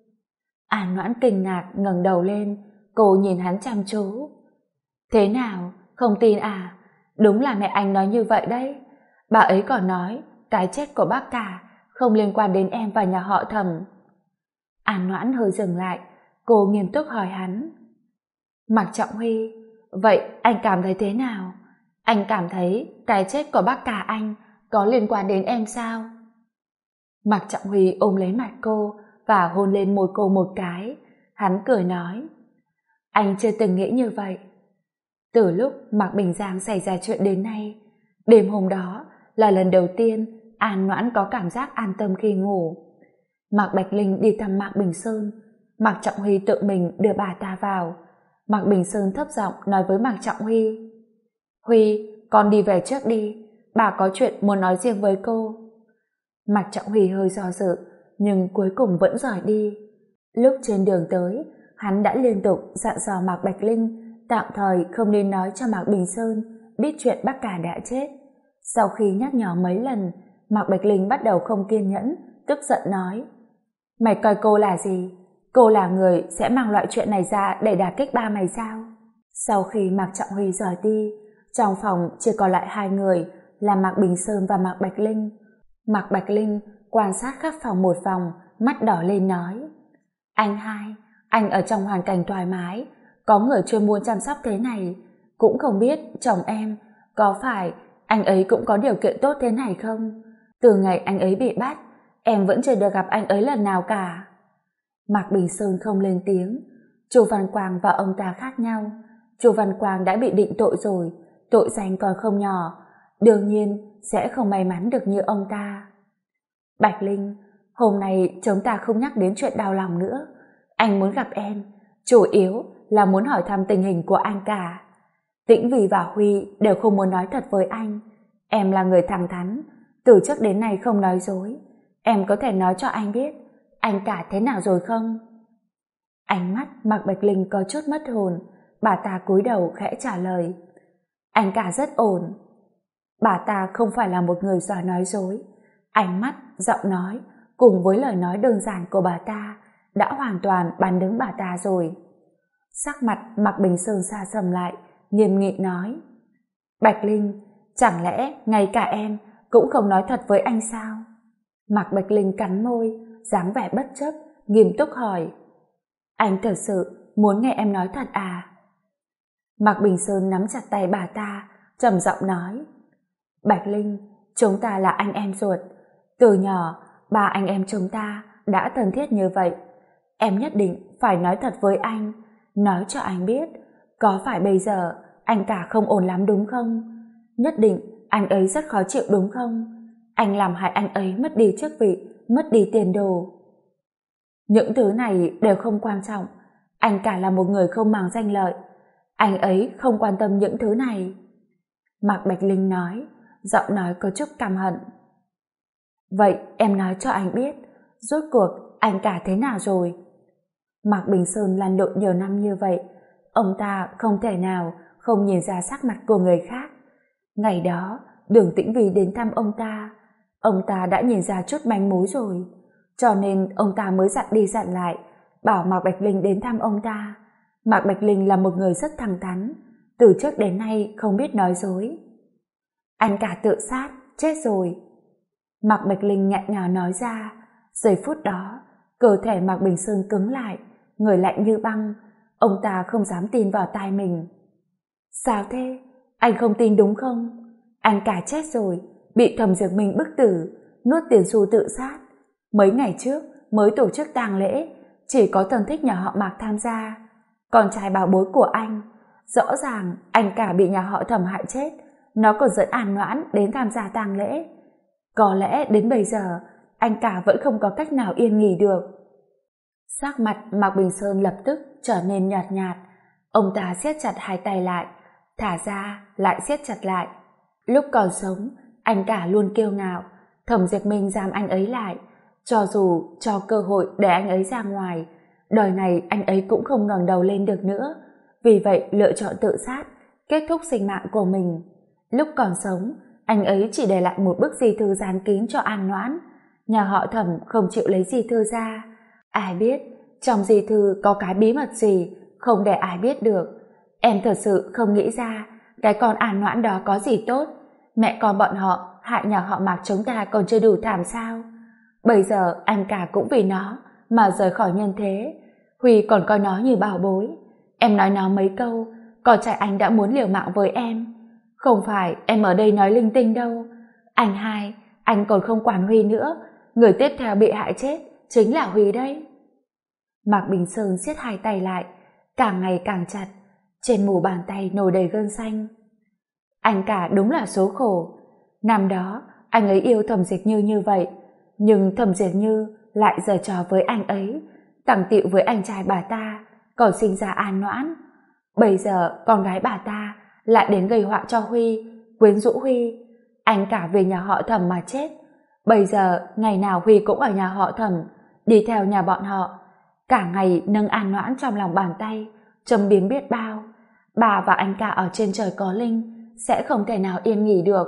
An Noãn kinh ngạc ngẩng đầu lên, cô nhìn hắn chăm chú. Thế nào, không tin à? Đúng là mẹ anh nói như vậy đấy. Bà ấy còn nói, cái chết của bác cả không liên quan đến em và nhà họ Thẩm. An Noãn hơi dừng lại, cô nghiêm túc hỏi hắn. Mạc Trọng Huy, vậy anh cảm thấy thế nào? Anh cảm thấy cái chết của bác cả anh có liên quan đến em sao? Mạc Trọng Huy ôm lấy mặt cô và hôn lên môi cô một cái. Hắn cười nói, anh chưa từng nghĩ như vậy. Từ lúc Mạc Bình Giang xảy ra chuyện đến nay, đêm hôm đó là lần đầu tiên An Noãn có cảm giác an tâm khi ngủ. Mạc Bạch Linh đi thăm Mạc Bình Sơn, Mạc Trọng Huy tự mình đưa bà ta vào. Mạc Bình Sơn thấp giọng nói với Mạc Trọng Huy, Huy, con đi về trước đi, bà có chuyện muốn nói riêng với cô. Mạc Trọng Huy hơi do dự, nhưng cuối cùng vẫn rời đi. Lúc trên đường tới, hắn đã liên tục dặn dò Mạc Bạch Linh tạm thời không nên nói cho Mạc Bình Sơn biết chuyện bác cả đã chết. Sau khi nhắc nhở mấy lần, Mạc Bạch Linh bắt đầu không kiên nhẫn, tức giận nói, mày coi cô là gì? Cô là người sẽ mang loại chuyện này ra để đả kích ba mày sao? Sau khi Mạc Trọng Huy rời đi, trong phòng chỉ còn lại hai người là Mạc Bình Sơn và Mạc Bạch Linh. Mạc Bạch Linh quan sát khắp phòng một vòng, mắt đỏ lên nói, anh hai, anh ở trong hoàn cảnh thoải mái, có người chuyên môn chăm sóc thế này, cũng không biết chồng em có phải anh ấy cũng có điều kiện tốt thế này không? Từ ngày anh ấy bị bắt, em vẫn chưa được gặp anh ấy lần nào cả. Mạc Bình Sơn không lên tiếng. Chu Văn Quang và ông ta khác nhau. Chu Văn Quang đã bị định tội rồi, tội danh còn không nhỏ, đương nhiên sẽ không may mắn được như ông ta. Bạch Linh, hôm nay chúng ta không nhắc đến chuyện đau lòng nữa. Anh muốn gặp em, chủ yếu là muốn hỏi thăm tình hình của anh cả. Tĩnh Vì và Huy đều không muốn nói thật với anh. Em là người thẳng thắn, từ trước đến nay không nói dối. Em có thể nói cho anh biết anh cả thế nào rồi không? Ánh mắt Mạc Bạch Linh có chút mất hồn, bà ta cúi đầu khẽ trả lời. Anh cả rất ổn. Bà ta không phải là một người giỏi nói dối. Ánh mắt, giọng nói cùng với lời nói đơn giản của bà ta đã hoàn toàn bán đứng bà ta rồi. Sắc mặt Mạc Bình Sơn xa sầm lại, nghiêm nghị nói. Bạch Linh, chẳng lẽ ngay cả em cũng không nói thật với anh sao? Mạc Bạch Linh cắn môi, dáng vẻ bất chấp, nghiêm túc hỏi. Anh thật sự muốn nghe em nói thật à? Mạc Bình Sơn nắm chặt tay bà ta, trầm giọng nói. Bạch Linh, chúng ta là anh em ruột. Từ nhỏ, ba anh em chúng ta đã thân thiết như vậy. Em nhất định phải nói thật với anh, nói cho anh biết, có phải bây giờ anh cả không ổn lắm đúng không? Nhất định anh ấy rất khó chịu đúng không? Anh làm hại anh ấy mất đi chức vị, mất đi tiền đồ. Những thứ này đều không quan trọng. Anh cả là một người không màng danh lợi. Anh ấy không quan tâm những thứ này. Mạc Bạch Linh nói, giọng nói có chút căm hận. Vậy em nói cho anh biết, rốt cuộc anh cả thế nào rồi? Mạc Bình Sơn lăn lộn nhiều năm như vậy, ông ta không thể nào không nhìn ra sắc mặt của người khác. Ngày đó, Đường Tĩnh Vì đến thăm ông ta đã nhìn ra chút manh mối rồi, cho nên ông ta mới dặn đi dặn lại, bảo Mạc Bạch Linh đến thăm ông ta. Mạc Bạch Linh là một người rất thẳng thắn, từ trước đến nay không biết nói dối. Anh cả tự sát, chết rồi. Mạc Bạch Linh nghẹn ngào nói ra. Giây phút đó, cơ thể Mạc Bình Sơn cứng lại, người lạnh như băng. Ông ta không dám tin vào tai mình. Sao thế? Anh không tin đúng không? Anh cả chết rồi, bị Thẩm Diệp Minh bức tử, nuốt tiền xu tự sát. Mấy ngày trước mới tổ chức tang lễ, chỉ có thân thích nhà họ Mạc tham gia. Con trai bảo bối của anh, rõ ràng anh cả bị nhà họ Thẩm hại chết, nó còn dẫn An Noãn đến tham gia tang lễ. Có lẽ đến bây giờ anh cả vẫn không có cách nào yên nghỉ được. Sắc mặt Mạc Bình Sơn lập tức trở nên nhợt nhạt. Ông ta siết chặt hai tay lại, thả ra lại siết chặt lại. Lúc còn sống, anh cả luôn kiêu ngạo. Thẩm Diệp Minh giam anh ấy lại, cho dù cho cơ hội để anh ấy ra ngoài, đời này anh ấy cũng không ngẩng đầu lên được nữa. Vì vậy lựa chọn tự sát, kết thúc sinh mạng của mình. Lúc còn sống, anh ấy chỉ để lại một bức di thư dán kín cho An Noãn. Nhà họ Thẩm không chịu lấy di thư ra. Ai biết trong di thư có cái bí mật gì không để ai biết được. Em thật sự không nghĩ ra cái con An Noãn đó có gì tốt. Mẹ con bọn họ hại nhà họ Mạc chúng ta còn chưa đủ thảm sao? Bây giờ anh cả cũng vì nó mà rời khỏi nhân thế. Huy còn coi nó như bảo bối. Em nói nó mấy câu, con trai anh đã muốn liều mạng với em. Không phải em ở đây nói linh tinh đâu. Anh hai, anh còn không quản Huy nữa. Người tiếp theo bị hại chết chính là Huy đấy. Mạc Bình Sơn siết hai tay lại, càng ngày càng chặt. Trên mu bàn tay nổi đầy gân xanh. Anh cả đúng là số khổ. Năm đó anh ấy yêu Thẩm Diệt Như như vậy, nhưng Thẩm Diệt Như lại giở trò với anh ấy, tằng tịu với anh trai bà ta, còn sinh ra An Noãn. Bây giờ con gái bà ta lại đến gây họa cho Huy, quyến rũ Huy. Anh cả về nhà họ Thẩm mà chết. Bây giờ ngày nào Huy cũng ở nhà họ Thẩm, đi theo nhà bọn họ, cả ngày nâng An Noãn trong lòng bàn tay, châm biếm biết bao. Bà và anh cả ở trên trời có linh, sẽ không thể nào yên nghỉ được.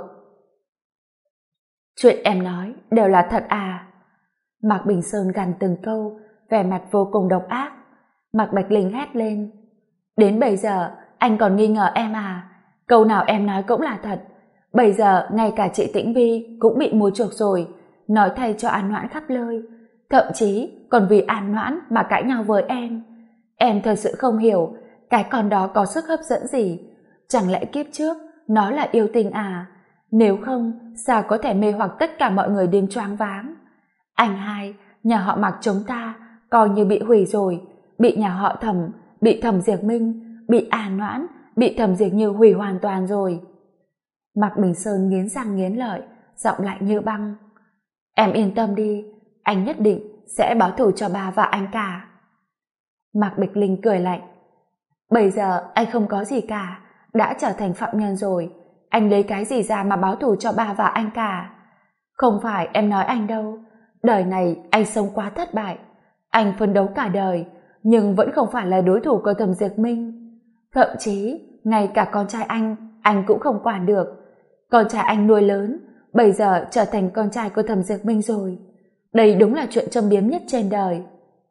Chuyện em nói đều là thật à? Mạc Bình Sơn gằn từng câu, vẻ mặt vô cùng độc ác. Mạc Bạch Linh hét lên. Đến bây giờ anh còn nghi ngờ em à? Câu nào em nói cũng là thật. Bây giờ ngay cả chị Tĩnh Vi cũng bị mua chuộc rồi, nói thay cho An Noãn khắp nơi, thậm chí còn vì An Noãn mà cãi nhau với em. Em thật sự không hiểu cái con đó có sức hấp dẫn gì. Chẳng lẽ kiếp trước nó là yêu tình à? Nếu không sao có thể mê hoặc tất cả mọi người đến choáng váng. Anh hai, nhà họ Mạc chúng ta coi như bị hủy rồi, bị nhà họ Thẩm, bị Thẩm Diệp Minh, bị An Noãn, bị Thẩm Diệp Như hủy hoàn toàn rồi. Mạc Bình Sơn nghiến răng nghiến lợi, giọng lạnh như băng. Em yên tâm đi, anh nhất định sẽ báo thù cho bà và anh cả. Mạc Bạch Linh cười lạnh. Bây giờ anh không có gì cả, đã trở thành phạm nhân rồi, anh lấy cái gì ra mà báo thù cho ba và anh cả? Không phải em nói anh đâu, đời này anh sống quá thất bại. Anh phấn đấu cả đời, nhưng vẫn không phải là đối thủ của Thẩm Diệp Minh. Thậm chí, ngay cả con trai anh cũng không quản được. Con trai anh nuôi lớn, bây giờ trở thành con trai của Thẩm Diệp Minh rồi. Đây đúng là chuyện châm biếm nhất trên đời.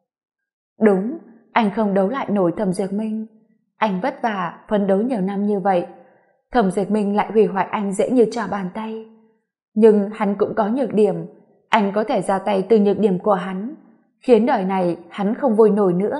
Đúng, anh không đấu lại nổi Thẩm Diệp Minh. Anh vất vả, phấn đấu nhiều năm như vậy. Thẩm Diệp Minh lại hủy hoại anh dễ như trở bàn tay. Nhưng hắn cũng có nhược điểm, anh có thể ra tay từ nhược điểm của hắn, khiến đời này hắn không vui nổi nữa.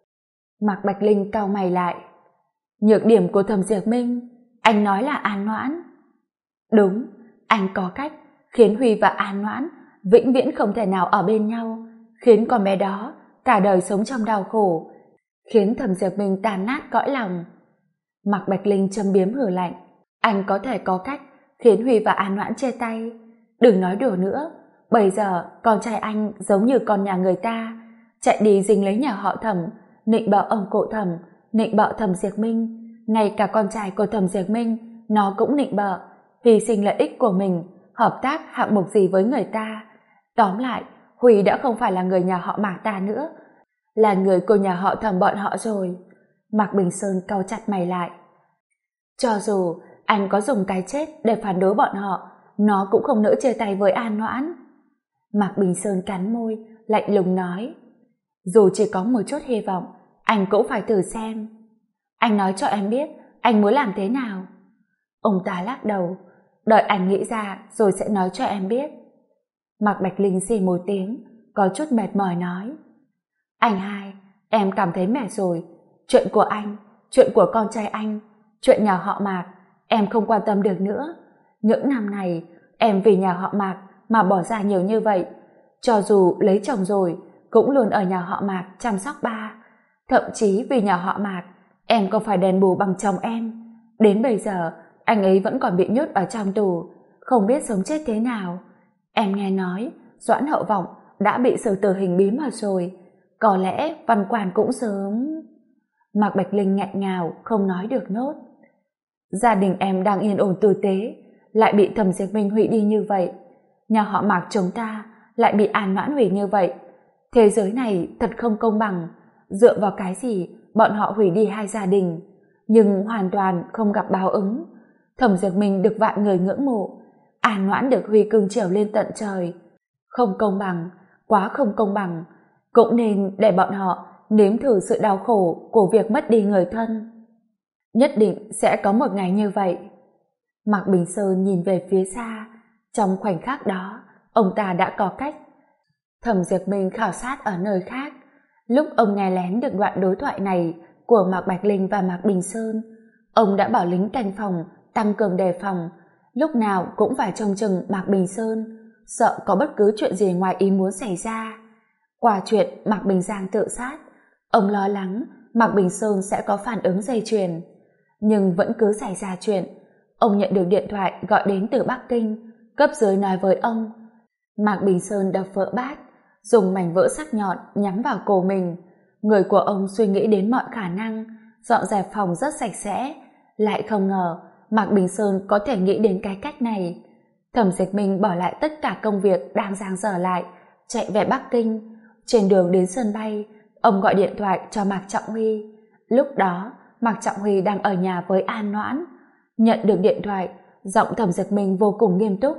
Mạc Bạch Linh cau mày lại. Nhược điểm của Thẩm Diệp Minh, anh nói là An Noãn. Đúng, anh có cách khiến Huy và An Noãn vĩnh viễn không thể nào ở bên nhau, khiến con bé đó cả đời sống trong đau khổ, khiến Thẩm Diệp Minh tan nát cõi lòng. Mạc Bạch Linh châm biếm hừ lạnh. Anh có thể có cách khiến Huy và An Noãn chia tay. Đừng nói đùa nữa, bây giờ con trai anh giống như con nhà người ta, chạy đi dính lấy nhà họ Thẩm, nịnh bợ ông cụ Thẩm, nịnh bợ Thẩm Diệp Minh. Ngay cả con trai của Thẩm Diệp Minh nó cũng nịnh bợ, hy sinh lợi ích của mình, hợp tác hạng mục gì với người ta. Tóm lại, Huy đã không phải là người nhà họ Mạc ta nữa, là người của nhà họ Thẩm bọn họ rồi. Mạc Bình Sơn cau chặt mày lại. Cho dù anh có dùng cái chết để phản đối bọn họ, nó cũng không nỡ chia tay với An Noãn. Mạc Bình Sơn cắn môi, lạnh lùng nói. Dù chỉ có một chút hy vọng, anh cũng phải thử xem. Anh nói cho em biết, anh muốn làm thế nào? Ông ta lắc đầu, đợi anh nghĩ ra rồi sẽ nói cho em biết. Mạc Bạch Linh xì một tiếng, có chút mệt mỏi nói. Anh hai, em cảm thấy mệt rồi. Chuyện của anh, chuyện của con trai anh, chuyện nhà họ Mạc, em không quan tâm được nữa. Những năm này, em vì nhà họ Mạc mà bỏ ra nhiều như vậy. Cho dù lấy chồng rồi, cũng luôn ở nhà họ Mạc chăm sóc ba. Thậm chí vì nhà họ Mạc, em còn phải đền bù bằng chồng em. Đến bây giờ, anh ấy vẫn còn bị nhốt ở trong tù, không biết sống chết thế nào. Em nghe nói, Doãn Hậu Vọng đã bị xử tử hình bí mật rồi. Có lẽ Văn Quản cũng sớm... Mạc Bạch Linh nghẹn ngào, không nói được nốt. Gia đình em đang yên ổn tử tế, lại bị Thẩm Diệp Minh hủy đi như vậy. Nhà họ Mạc chúng ta lại bị An Noãn hủy như vậy. Thế giới này thật không công bằng. Dựa vào cái gì bọn họ hủy đi hai gia đình, nhưng hoàn toàn không gặp báo ứng. Thẩm Diệp Minh được vạn người ngưỡng mộ, An Noãn được Huy cưng chiều lên tận trời. Không công bằng, quá không công bằng. Cũng nên để bọn họ nếm thử sự đau khổ của việc mất đi người thân. Nhất định sẽ có một ngày như vậy. Mạc Bình Sơn nhìn về phía xa. Trong khoảnh khắc đó, ông ta đã có cách. Thẩm Diệp Minh khảo sát ở nơi khác. Lúc ông nghe lén được đoạn đối thoại này của Mạc Bạch Linh và Mạc Bình Sơn, ông đã bảo lính canh phòng tăng cường đề phòng, lúc nào cũng phải trông chừng Mạc Bình Sơn, sợ có bất cứ chuyện gì ngoài ý muốn xảy ra. Qua chuyện Mạc Bình Giang tự sát, ông lo lắng Mạc Bình Sơn sẽ có phản ứng dây chuyền, nhưng vẫn cứ xảy ra chuyện. Ông nhận được điện thoại gọi đến từ Bắc Kinh, cấp dưới nói với ông. Mạc Bình Sơn đập vỡ bát, dùng mảnh vỡ sắc nhọn nhắm vào cổ mình. Người của ông suy nghĩ đến mọi khả năng, dọn dẹp phòng rất sạch sẽ, lại không ngờ Mạc Bình Sơn có thể nghĩ đến cái cách này. Thẩm Dịch Minh bỏ lại tất cả công việc đang dang dở lại, chạy về Bắc Kinh. Trên đường đến sân bay, ông gọi điện thoại cho Mạc Trọng Huy. Lúc đó Mạc Trọng Huy đang ở nhà với An Noãn. Nhận được điện thoại, giọng Thẩm Dịch Minh vô cùng nghiêm túc.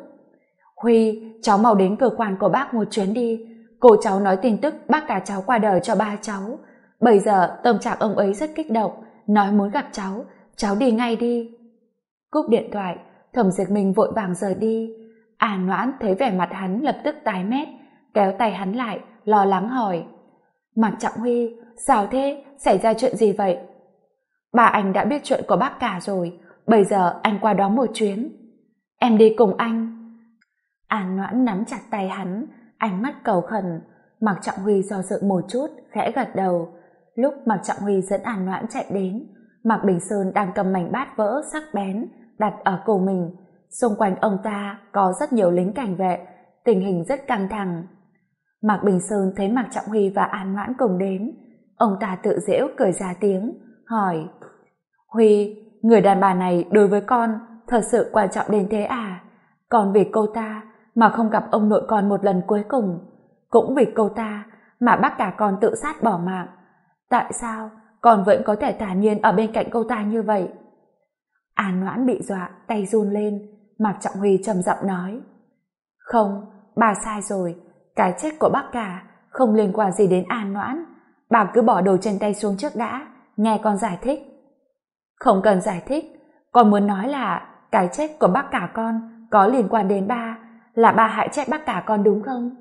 Huy, cháu mau đến cơ quan của bác một chuyến đi. Cô cháu nói tin tức bác cả cháu qua đời cho ba cháu. Bây giờ tâm trạng ông ấy rất kích động, nói muốn gặp cháu đi ngay đi. Cúp điện thoại, Thẩm Dịch Minh vội vàng rời đi. An Noãn thấy vẻ mặt hắn lập tức tái mét, kéo tay hắn lại, lo lắng hỏi. Mạc Trọng Huy, sao thế? Xảy ra chuyện gì vậy? Bà anh đã biết chuyện của bác cả rồi, bây giờ anh qua đó một chuyến. Em đi cùng anh. An Noãn nắm chặt tay hắn, ánh mắt cầu khẩn. Mạc Trọng Huy do dự một chút, khẽ gật đầu. Lúc Mạc Trọng Huy dẫn An Noãn chạy đến, Mạc Bình Sơn đang cầm mảnh bát vỡ sắc bén đặt ở cổ mình. Xung quanh ông ta có rất nhiều lính cảnh vệ, tình hình rất căng thẳng. Mạc Bình Sơn thấy Mạc Trọng Huy và An Noãn cùng đến, ông ta tự giễu cười ra tiếng, hỏi: Huy, người đàn bà này đối với con thật sự quan trọng đến thế à? Con vì cô ta mà không gặp ông nội con một lần cuối cùng, cũng vì cô ta mà bác cả con tự sát bỏ mạng. Tại sao con vẫn có thể thản nhiên ở bên cạnh cô ta như vậy? An Noãn bị dọa, tay run lên. Mạc Trọng Huy trầm giọng nói: Không, bà sai rồi. Cái chết của bác cả không liên quan gì đến An Noãn. Bà cứ bỏ đồ trên tay xuống trước đã, nghe con giải thích. Không cần giải thích, con muốn nói là cái chết của bác cả con có liên quan đến ba, là ba hại chết bác cả con đúng không?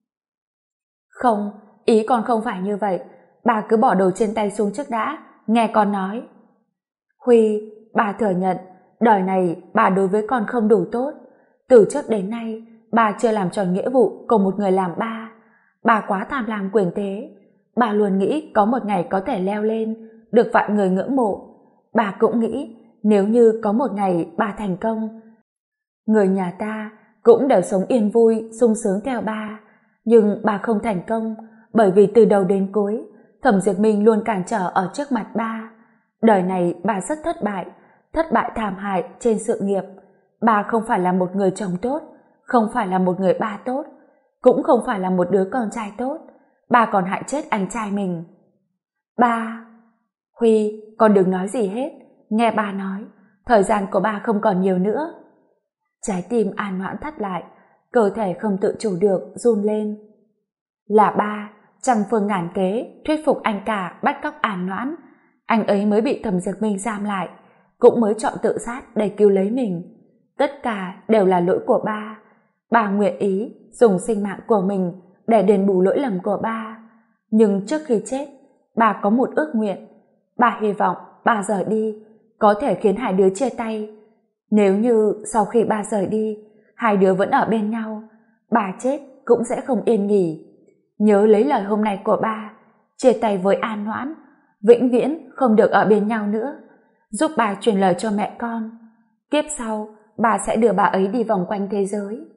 Không, ý con không phải như vậy. Bà cứ bỏ đồ trên tay xuống trước đã, nghe con nói. Huy, bà thừa nhận đời này bà đối với con không đủ tốt. Từ trước đến nay bà chưa làm tròn nghĩa vụ của một người làm ba. Bà quá tham lam quyền thế. Bà luôn nghĩ có một ngày có thể leo lên, được vạn người ngưỡng mộ. Bà cũng nghĩ nếu như có một ngày bà thành công, người nhà ta cũng đều sống yên vui, sung sướng theo bà. Nhưng bà không thành công, bởi vì từ đầu đến cuối Thẩm Diệp Minh luôn cản trở ở trước mặt bà. Đời này bà rất thất bại thảm hại trên sự nghiệp. Bà không phải là một người chồng tốt, không phải là một người ba tốt, cũng không phải là một đứa con trai tốt. Bà còn hại chết anh trai mình. Ba... Huy, con đừng nói gì hết. Nghe bà nói, thời gian của bà không còn nhiều nữa. Trái tim An Noãn thắt lại, cơ thể không tự chủ được run lên. Là ba trăm phương ngàn kế thuyết phục anh cả bắt cóc An Noãn. Anh ấy mới bị Thẩm Diệp Minh giam lại, cũng mới chọn tự sát để cứu lấy mình. Tất cả đều là lỗi của ba. Bà nguyện ý dùng sinh mạng của mình để đền bù lỗi lầm của ba. Nhưng trước khi chết, bà có một ước nguyện. Bà hy vọng bà rời đi có thể khiến hai đứa chia tay. Nếu như sau khi bà rời đi, hai đứa vẫn ở bên nhau, bà chết cũng sẽ không yên nghỉ. Nhớ lấy lời hôm nay của bà, chia tay với An Noãn, vĩnh viễn không được ở bên nhau nữa. Giúp bà truyền lời cho mẹ con. Kiếp sau, bà sẽ đưa bà ấy đi vòng quanh thế giới.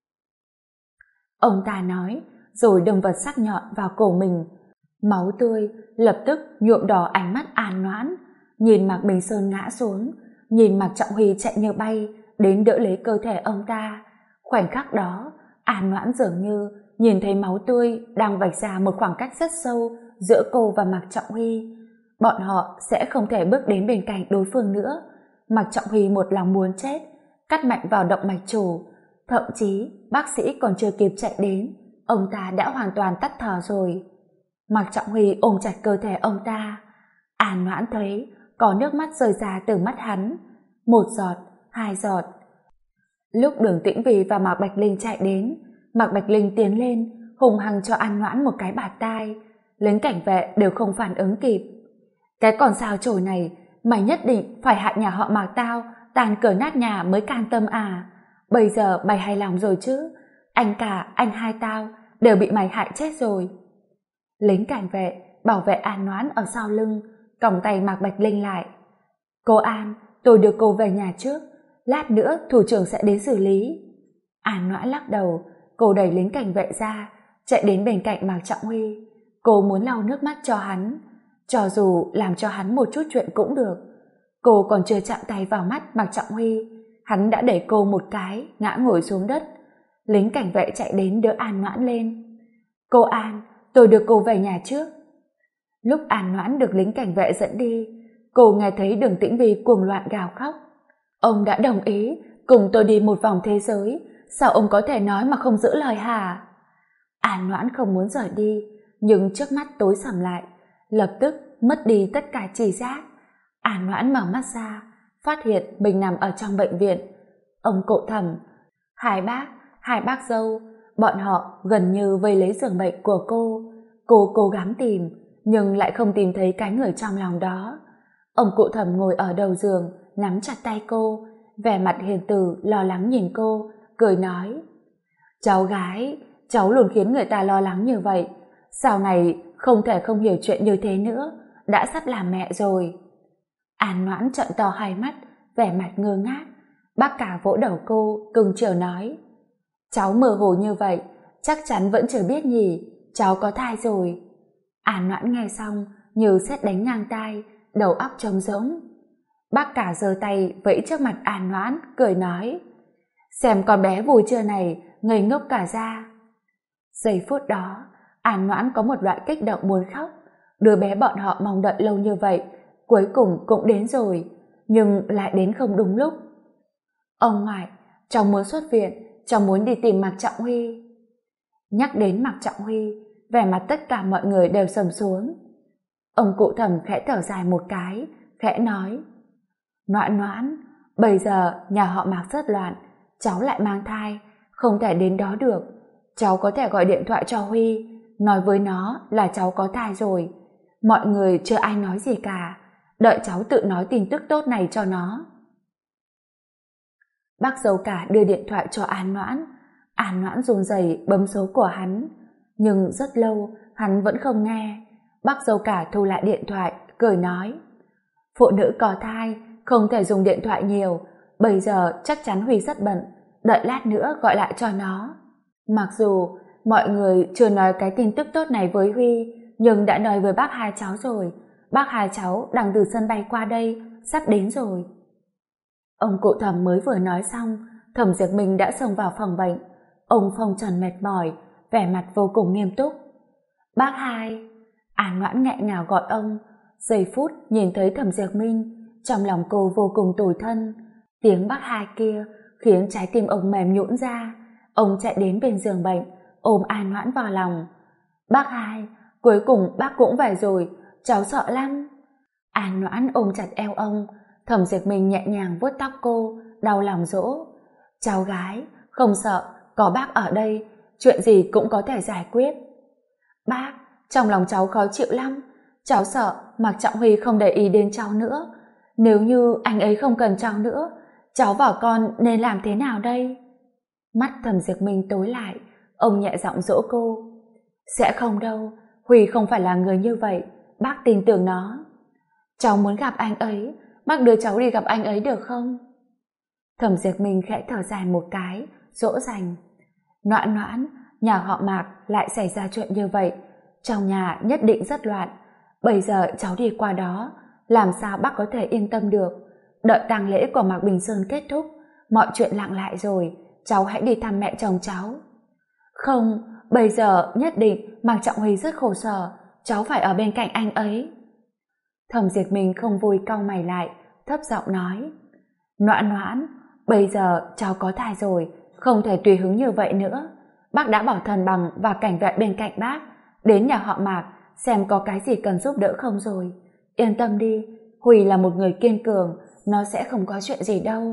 Ông ta nói, rồi đâm vật sắc nhọn vào cổ mình. Máu tươi lập tức nhuộm đỏ ánh mắt An Noãn. Nhìn Mạc Bình Sơn ngã xuống, nhìn Mạc Trọng Huy chạy như bay đến đỡ lấy cơ thể ông ta. Khoảnh khắc đó, An Noãn dường như nhìn thấy máu tươi đang vạch ra một khoảng cách rất sâu giữa cô và Mạc Trọng Huy. Bọn họ sẽ không thể bước đến bên cạnh đối phương nữa. Mạc Trọng Huy một lòng muốn chết, cắt mạnh vào động mạch chủ. Thậm chí bác sĩ còn chưa kịp chạy đến, ông ta đã hoàn toàn tắt thở rồi. Mạc Trọng Huy ôm chặt cơ thể ông ta. An Noãn thấy có nước mắt rơi ra từ mắt hắn. Một giọt, hai giọt. Lúc Đường Tĩnh Vy và Mạc Bạch Linh chạy đến, Mạc Bạch Linh tiến lên hùng hăng cho An Noãn một cái bạt tai. Lính cảnh vệ đều không phản ứng kịp. Cái con sao chổi này, mày nhất định phải hại nhà họ Mạc tao tàn cửa nát nhà mới can tâm à? Bây giờ mày hài lòng rồi chứ? Anh cả, anh hai tao đều bị mày hại chết rồi. Lính cảnh vệ bảo vệ An Noãn ở sau lưng, còng tay Mạc Bạch Linh lại. Cô An, tôi đưa cô về nhà trước, lát nữa thủ trưởng sẽ đến xử lý. An Noãn lắc đầu, cô đẩy lính cảnh vệ ra, chạy đến bên cạnh Mạc Trọng Huy. Cô muốn lau nước mắt cho hắn, cho dù làm cho hắn một chút chuyện cũng được. Cô còn chưa chạm tay vào mắt Mạc Trọng Huy, hắn đã đẩy cô một cái, ngã ngồi xuống đất. Lính cảnh vệ chạy đến đỡ An Noãn lên. Cô An, tôi đưa cô về nhà trước. Lúc An Noãn được lính cảnh vệ dẫn đi, cô nghe thấy Đường Tĩnh Vy cuồng loạn gào khóc. Ông đã đồng ý cùng tôi đi một vòng thế giới, sao ông có thể nói mà không giữ lời hả? An Noãn không muốn rời đi, nhưng trước mắt tối sầm lại, lập tức mất đi tất cả tri giác. An Noãn mở mắt ra, phát hiện mình nằm ở trong bệnh viện. Ông cụ Thẩm, hai bác dâu, bọn họ gần như vây lấy giường bệnh của cô. Cô cố gắng tìm, nhưng lại không tìm thấy cái người trong lòng đó. Ông cụ Thẩm ngồi ở đầu giường, nắm chặt tay cô, vẻ mặt hiền từ lo lắng nhìn cô, cười nói: Cháu gái, cháu luôn khiến người ta lo lắng như vậy. Sau này không thể không hiểu chuyện như thế nữa, đã sắp làm mẹ rồi. An Noãn trợn to hai mắt, vẻ mặt ngơ ngác. Bác cả vỗ đầu cô, cưng chiều nói: Cháu mơ hồ như vậy, chắc chắn vẫn chưa biết nhỉ, cháu có thai rồi. An Noãn nghe xong như sét đánh ngang tai, đầu óc trống rỗng. Bác cả giơ tay vẫy trước mặt An Noãn, cười nói: xem con bé vui trưa này ngây ngốc cả ra. Giây phút đó, An Noãn có một loại kích động muốn khóc. Đứa bé bọn họ mong đợi lâu như vậy, cuối cùng cũng đến rồi, nhưng lại đến không đúng lúc. Ông ngoại, cháu muốn xuất viện, cháu muốn đi tìm Mạc Trọng Huy. Nhắc đến Mạc Trọng Huy, vẻ mặt tất cả mọi người đều sầm xuống. Ông cụ Thẩm khẽ thở dài một cái, khẽ nói: Noãn Noãn, bây giờ nhà họ Mạc rất loạn, cháu lại mang thai, không thể đến đó được. Cháu có thể gọi điện thoại cho Huy, nói với nó là cháu có thai rồi. Mọi người chưa ai nói gì cả, đợi cháu tự nói tin tức tốt này cho nó. Bác dâu cả đưa điện thoại cho An Noãn. An Noãn run rẩy bấm số của hắn, nhưng rất lâu hắn vẫn không nghe. Bác dâu cả thu lại điện thoại, cười nói: phụ nữ có thai không thể dùng điện thoại nhiều, bây giờ chắc chắn Huy rất bận, đợi lát nữa gọi lại cho nó. Mặc dù mọi người chưa nói cái tin tức tốt này với Huy, nhưng đã nói với bác hai cháu rồi. Bác hai cháu đang từ sân bay qua đây, sắp đến rồi. Ông cụ Thẩm mới vừa nói xong, Thẩm Diệp Minh đã xông vào phòng bệnh. Ông phong trần mệt mỏi, vẻ mặt vô cùng nghiêm túc. Bác hai. An Noãn nghẹn ngào gọi ông. Giây phút nhìn thấy Thẩm Diệp Minh, trong lòng cô vô cùng tủi thân. Tiếng bác hai kia khiến trái tim ông mềm nhũn ra. Ông chạy đến bên giường bệnh, ôm An Noãn vào lòng. Bác hai, cuối cùng bác cũng về rồi, cháu sợ lắm. An Noãn ôm chặt eo ông. Thẩm Diệp Minh nhẹ nhàng vuốt tóc cô, đau lòng dỗ: cháu gái, không sợ, có bác ở đây, chuyện gì cũng có thể giải quyết. Bác, trong lòng cháu khó chịu lắm, cháu sợ Mạc Trọng Huy không để ý đến cháu nữa. Nếu như anh ấy không cần cháu nữa, cháu và con nên làm thế nào đây? Mắt Thẩm Diệp Minh tối lại, ông nhẹ giọng dỗ cô: sẽ không đâu, Huy không phải là người như vậy, bác tin tưởng nó. Cháu muốn gặp anh ấy, bác đưa cháu đi gặp anh ấy được không? Thẩm Diệp Minh khẽ thở dài một cái, dỗ dành: Noãn Noãn, nhà họ Mạc lại xảy ra chuyện như vậy, trong nhà nhất định rất loạn. Bây giờ cháu đi qua đó, làm sao bác có thể yên tâm được? Đợi tang lễ của Mạc Bình Sơn kết thúc, mọi chuyện lặng lại rồi, cháu hãy đi thăm mẹ chồng cháu. Không, bây giờ nhất định Mạc Trọng Huy rất khổ sở, cháu phải ở bên cạnh anh ấy. Thẩm Diệp Minh không vui cau mày lại, thấp giọng nói: Noãn Noãn, bây giờ cháu có thai rồi, không thể tùy hứng như vậy nữa. Bác đã bảo thần bằng và cảnh vệ bên cạnh bác đến nhà họ Mạc xem có cái gì cần giúp đỡ không rồi. Yên tâm đi, Huy là một người kiên cường, nó sẽ không có chuyện gì đâu.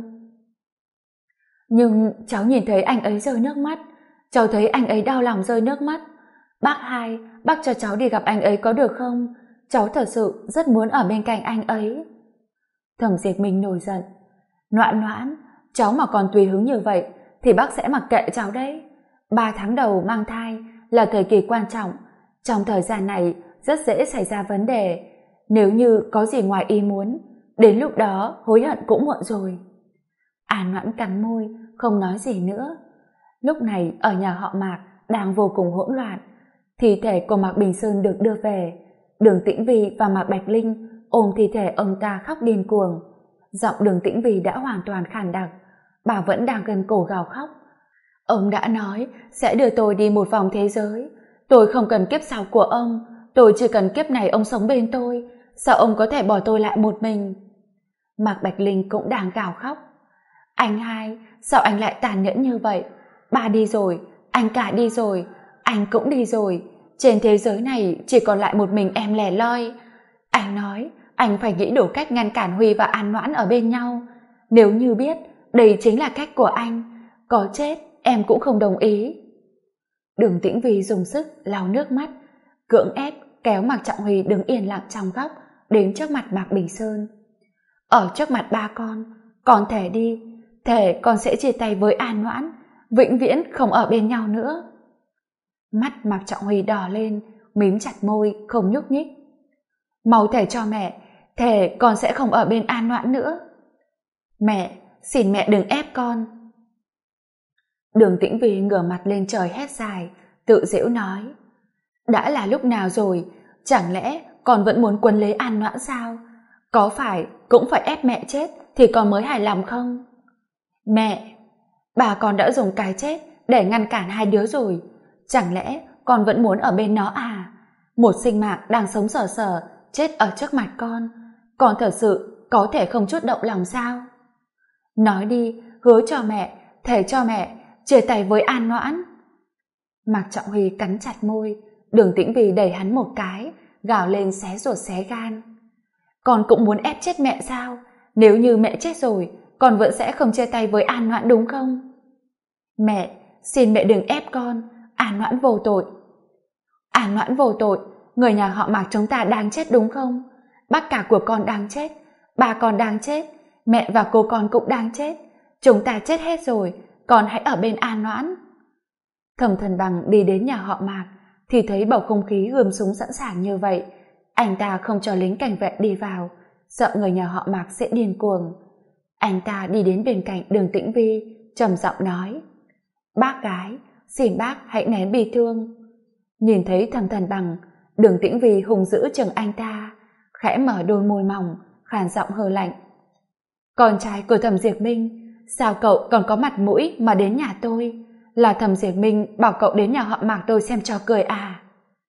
Nhưng cháu nhìn thấy anh ấy rơi nước mắt, cháu thấy anh ấy đau lòng rơi nước mắt. Bác hai, bác cho cháu đi gặp anh ấy có được không? Cháu thật sự rất muốn ở bên cạnh anh ấy. Thẩm Diệp Minh nổi giận: Noãn Noãn, cháu mà còn tùy hứng như vậy thì bác sẽ mặc kệ cháu đấy. 3 tháng đầu mang thai là thời kỳ quan trọng, trong thời gian này rất dễ xảy ra vấn đề. Nếu như có gì ngoài ý muốn, đến lúc đó hối hận cũng muộn rồi. An Noãn cắn môi, không nói gì nữa. Lúc này ở nhà họ Mạc đang vô cùng hỗn loạn. Thi thể của Mạc Bình Sơn được đưa về. Đường Tĩnh Vy và Mạc Bạch Linh ôm thi thể ông ta khóc điên cuồng. Giọng Đường Tĩnh Vy đã hoàn toàn khàn đặc, bà vẫn đang gần cổ gào khóc. Ông đã nói sẽ đưa tôi đi một vòng thế giới. Tôi không cần kiếp sau của ông, tôi chỉ cần kiếp này ông sống bên tôi. Sao ông có thể bỏ tôi lại một mình? Mạc Bạch Linh cũng đang gào khóc. Anh hai, sao anh lại tàn nhẫn như vậy? Ba đi rồi, anh cả đi rồi, anh cũng đi rồi. Trên thế giới này chỉ còn lại một mình em lẻ loi. Anh nói anh phải nghĩ đủ cách ngăn cản Huy và An Noãn ở bên nhau. Nếu như biết đây chính là cách của anh, có chết em cũng không đồng ý. Đường Tĩnh Vy dùng sức lau nước mắt, cưỡng ép kéo Mạc Trọng Huy đứng yên lặng trong góc đến trước mặt Mạc Bình Sơn. Ở trước mặt ba con thề đi, thề con sẽ chia tay với An Noãn, vĩnh viễn không ở bên nhau nữa. Mắt Mạc Trọng Huy đỏ lên, mím chặt môi không nhúc nhích. Mau thề cho mẹ, thề con sẽ không ở bên An Noãn nữa. Mẹ, xin mẹ đừng ép con. Đường Tĩnh Vy ngửa mặt lên trời hét dài, tự giễu nói: đã là lúc nào rồi, chẳng lẽ con vẫn muốn quấn lấy An Noãn sao? Có phải cũng phải ép mẹ chết thì con mới hài lòng không? Mẹ, bà con đã dùng cái chết để ngăn cản hai đứa rồi. Chẳng lẽ con vẫn muốn ở bên nó à? Một sinh mạng đang sống sờ sờ, chết ở trước mặt con thật sự có thể không chút động lòng sao? Nói đi, hứa cho mẹ, thề cho mẹ, chia tay với An Noãn. Mạc Trọng Huy cắn chặt môi, Đường Tĩnh Vy đẩy hắn một cái, gào lên xé ruột xé gan. Con cũng muốn ép chết mẹ sao? Nếu như mẹ chết rồi, con vẫn sẽ không chia tay với An Noãn đúng không? Mẹ, xin mẹ đừng ép con, An Noãn vô tội. An Noãn vô tội, người nhà họ Mạc chúng ta đang chết đúng không? Bác cả của con đang chết, ba con đang chết, mẹ và cô con cũng đang chết. Chúng ta chết hết rồi, con hãy ở bên An Noãn. Thẩm Thần Bằng đi đến nhà họ Mạc thì thấy bầu không khí gươm súng sẵn sàng như vậy. Anh ta không cho lính cảnh vệ đi vào, sợ người nhà họ Mạc sẽ điên cuồng. Anh ta đi đến bên cạnh Đường Tĩnh Vy, trầm giọng nói: Bác gái, xin bác hãy nén bi thương. Nhìn thấy Thẩm Thần Bằng, Đường Tĩnh Vy hùng dữ chừng anh ta, khẽ mở đôi môi mỏng, khàn giọng hừ lạnh: Con trai của Thẩm Diệp Minh, sao cậu còn có mặt mũi mà đến nhà tôi? Là Thẩm Diệp Minh bảo cậu đến nhà họ Mạc tôi xem trò cười à?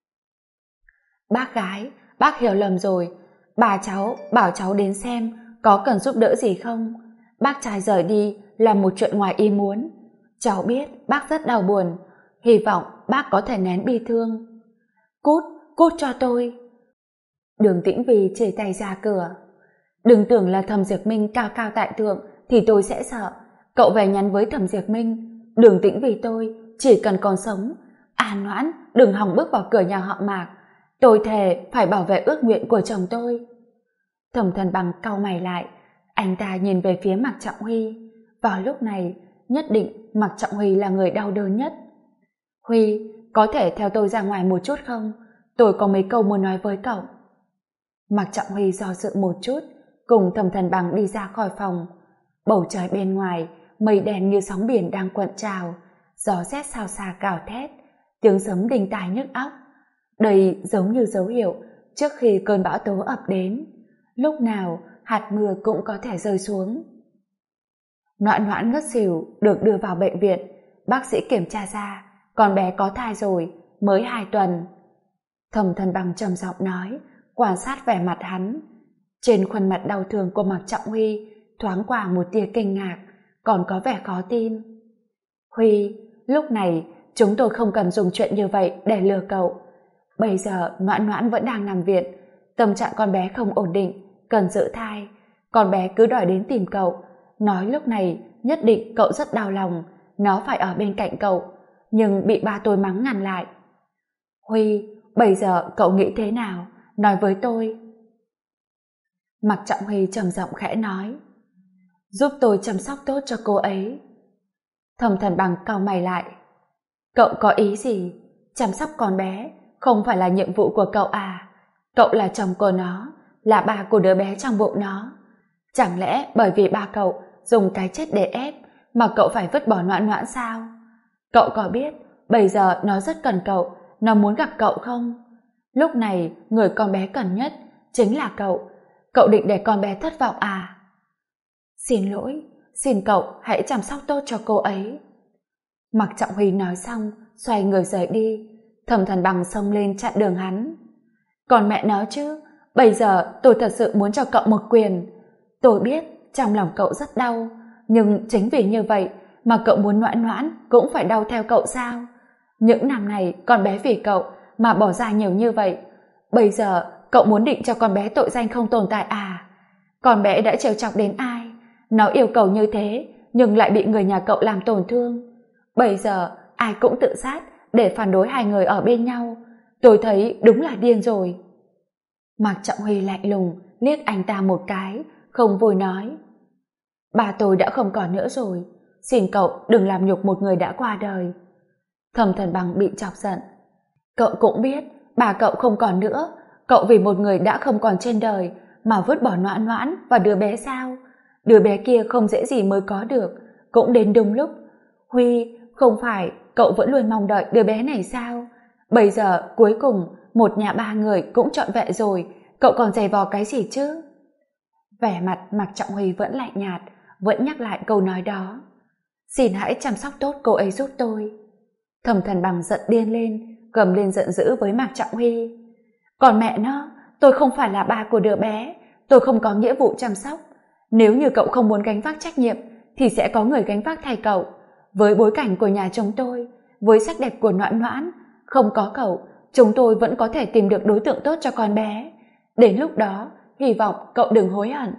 Bác gái, bác hiểu lầm rồi. Bà cháu bảo cháu đến xem có cần giúp đỡ gì không. Bác trai rời đi là một chuyện ngoài ý muốn. Cháu biết bác rất đau buồn, hy vọng bác có thể nén bi thương. Cút, cút cho tôi. Đường Tĩnh Vy chìa tay ra cửa. Đừng tưởng là Thẩm Diệp Minh cao cao tại thượng thì tôi sẽ sợ. Cậu về nhắn với Thẩm Diệp Minh, Đường Tĩnh Vy tôi chỉ cần còn sống, An Noãn đừng hòng bước vào cửa nhà họ Mạc. Tôi thề phải bảo vệ ước nguyện của chồng tôi. Thẩm Thần Bằng cau mày lại, anh ta nhìn về phía Mạc Trọng Huy. Vào lúc này, nhất định Mạc Trọng Huy là người đau đớn nhất. Huy, có thể theo tôi ra ngoài một chút không? Tôi có mấy câu muốn nói với cậu. Mạc Trọng Huy do dự một chút, cùng Thẩm Thần Bằng đi ra khỏi phòng. Bầu trời bên ngoài, mây đen như sóng biển đang cuộn trào, gió rét xào xạc gào thét, tiếng sấm đinh tai nhức óc. Đây giống như dấu hiệu trước khi cơn bão tố ập đến, lúc nào hạt mưa cũng có thể rơi xuống. Noãn Noãn ngất xỉu được đưa vào bệnh viện, bác sĩ kiểm tra ra con bé có thai rồi, mới 2 tuần. Thẩm Thần Bằng trầm giọng nói, quan sát vẻ mặt hắn. Trên khuôn mặt đau thương của Mạc Trọng Huy thoáng qua một tia kinh ngạc, còn có vẻ khó tin. Huy, lúc này chúng tôi không cần dùng chuyện như vậy để lừa cậu. Bây giờ Noãn Noãn vẫn đang nằm viện, tâm trạng con bé không ổn định, cần giữ thai. Con bé cứ đòi đến tìm cậu, nói lúc này nhất định cậu rất đau lòng, nó phải ở bên cạnh cậu, nhưng bị ba tôi mắng ngăn lại. Huy, bây giờ cậu nghĩ thế nào? Nói với tôi. Mạc Trọng Huy trầm giọng khẽ nói, giúp tôi chăm sóc tốt cho cô ấy. Thẩm Thần Bằng cau mày lại, cậu có ý gì? Chăm sóc con bé không phải là nhiệm vụ của cậu à? Cậu là chồng của nó, là ba của đứa bé trong bụng nó. Chẳng lẽ bởi vì ba cậu dùng cái chết để ép mà cậu phải vứt bỏ Noãn Noãn sao? Cậu có biết bây giờ nó rất cần cậu, nó muốn gặp cậu không? Lúc này người con bé cần nhất chính là cậu. Cậu định để con bé thất vọng à? Xin lỗi, xin cậu hãy chăm sóc tốt cho cô ấy. Mạc Trọng Huy nói xong xoay người rời đi. Thẩm Thần Bằng xông lên chặn đường hắn. Còn mẹ nó chứ, bây giờ tôi thật sự muốn cho cậu một quyền. Tôi biết trong lòng cậu rất đau, nhưng chính vì như vậy mà cậu muốn Noãn Noãn cũng phải đau theo cậu sao? Những năm này con bé vì cậu mà bỏ ra nhiều như vậy, bây giờ cậu muốn định cho con bé tội danh không tồn tại à? Con bé đã trêu chọc đến ai? Nó yêu cầu như thế nhưng lại bị người nhà cậu làm tổn thương. Bây giờ ai cũng tự sát để phản đối hai người ở bên nhau. Tôi thấy đúng là điên rồi. Mạc Trọng Huy lạnh lùng liếc anh ta một cái, không vui nói, bà tôi đã không còn nữa rồi, xin cậu đừng làm nhục một người đã qua đời. Thẩm Thần Bằng bị chọc giận, cậu cũng biết bà cậu không còn nữa, cậu vì một người đã không còn trên đời mà vứt bỏ Noãn Noãn và đứa bé sao? Đứa bé kia không dễ gì mới có được, cũng đến đúng lúc. Huy, không phải cậu vẫn luôn mong đợi đứa bé này sao? Bây giờ cuối cùng một nhà ba người cũng trọn vẹn rồi, cậu còn giày vò cái gì chứ? Vẻ mặt Mạc Trọng Huy vẫn lạnh nhạt, vẫn nhắc lại câu nói đó. Xin hãy chăm sóc tốt cô ấy giúp tôi. Thẩm Thần Bằng giận điên lên, gầm lên giận dữ với Mạc Trọng Huy. Còn mẹ nó, tôi không phải là ba của đứa bé, tôi không có nghĩa vụ chăm sóc. Nếu như cậu không muốn gánh vác trách nhiệm, thì sẽ có người gánh vác thay cậu. Với bối cảnh của nhà chúng tôi, với sắc đẹp của Noãn Noãn, không có cậu, chúng tôi vẫn có thể tìm được đối tượng tốt cho con bé. Đến lúc đó, hy vọng cậu đừng hối hận.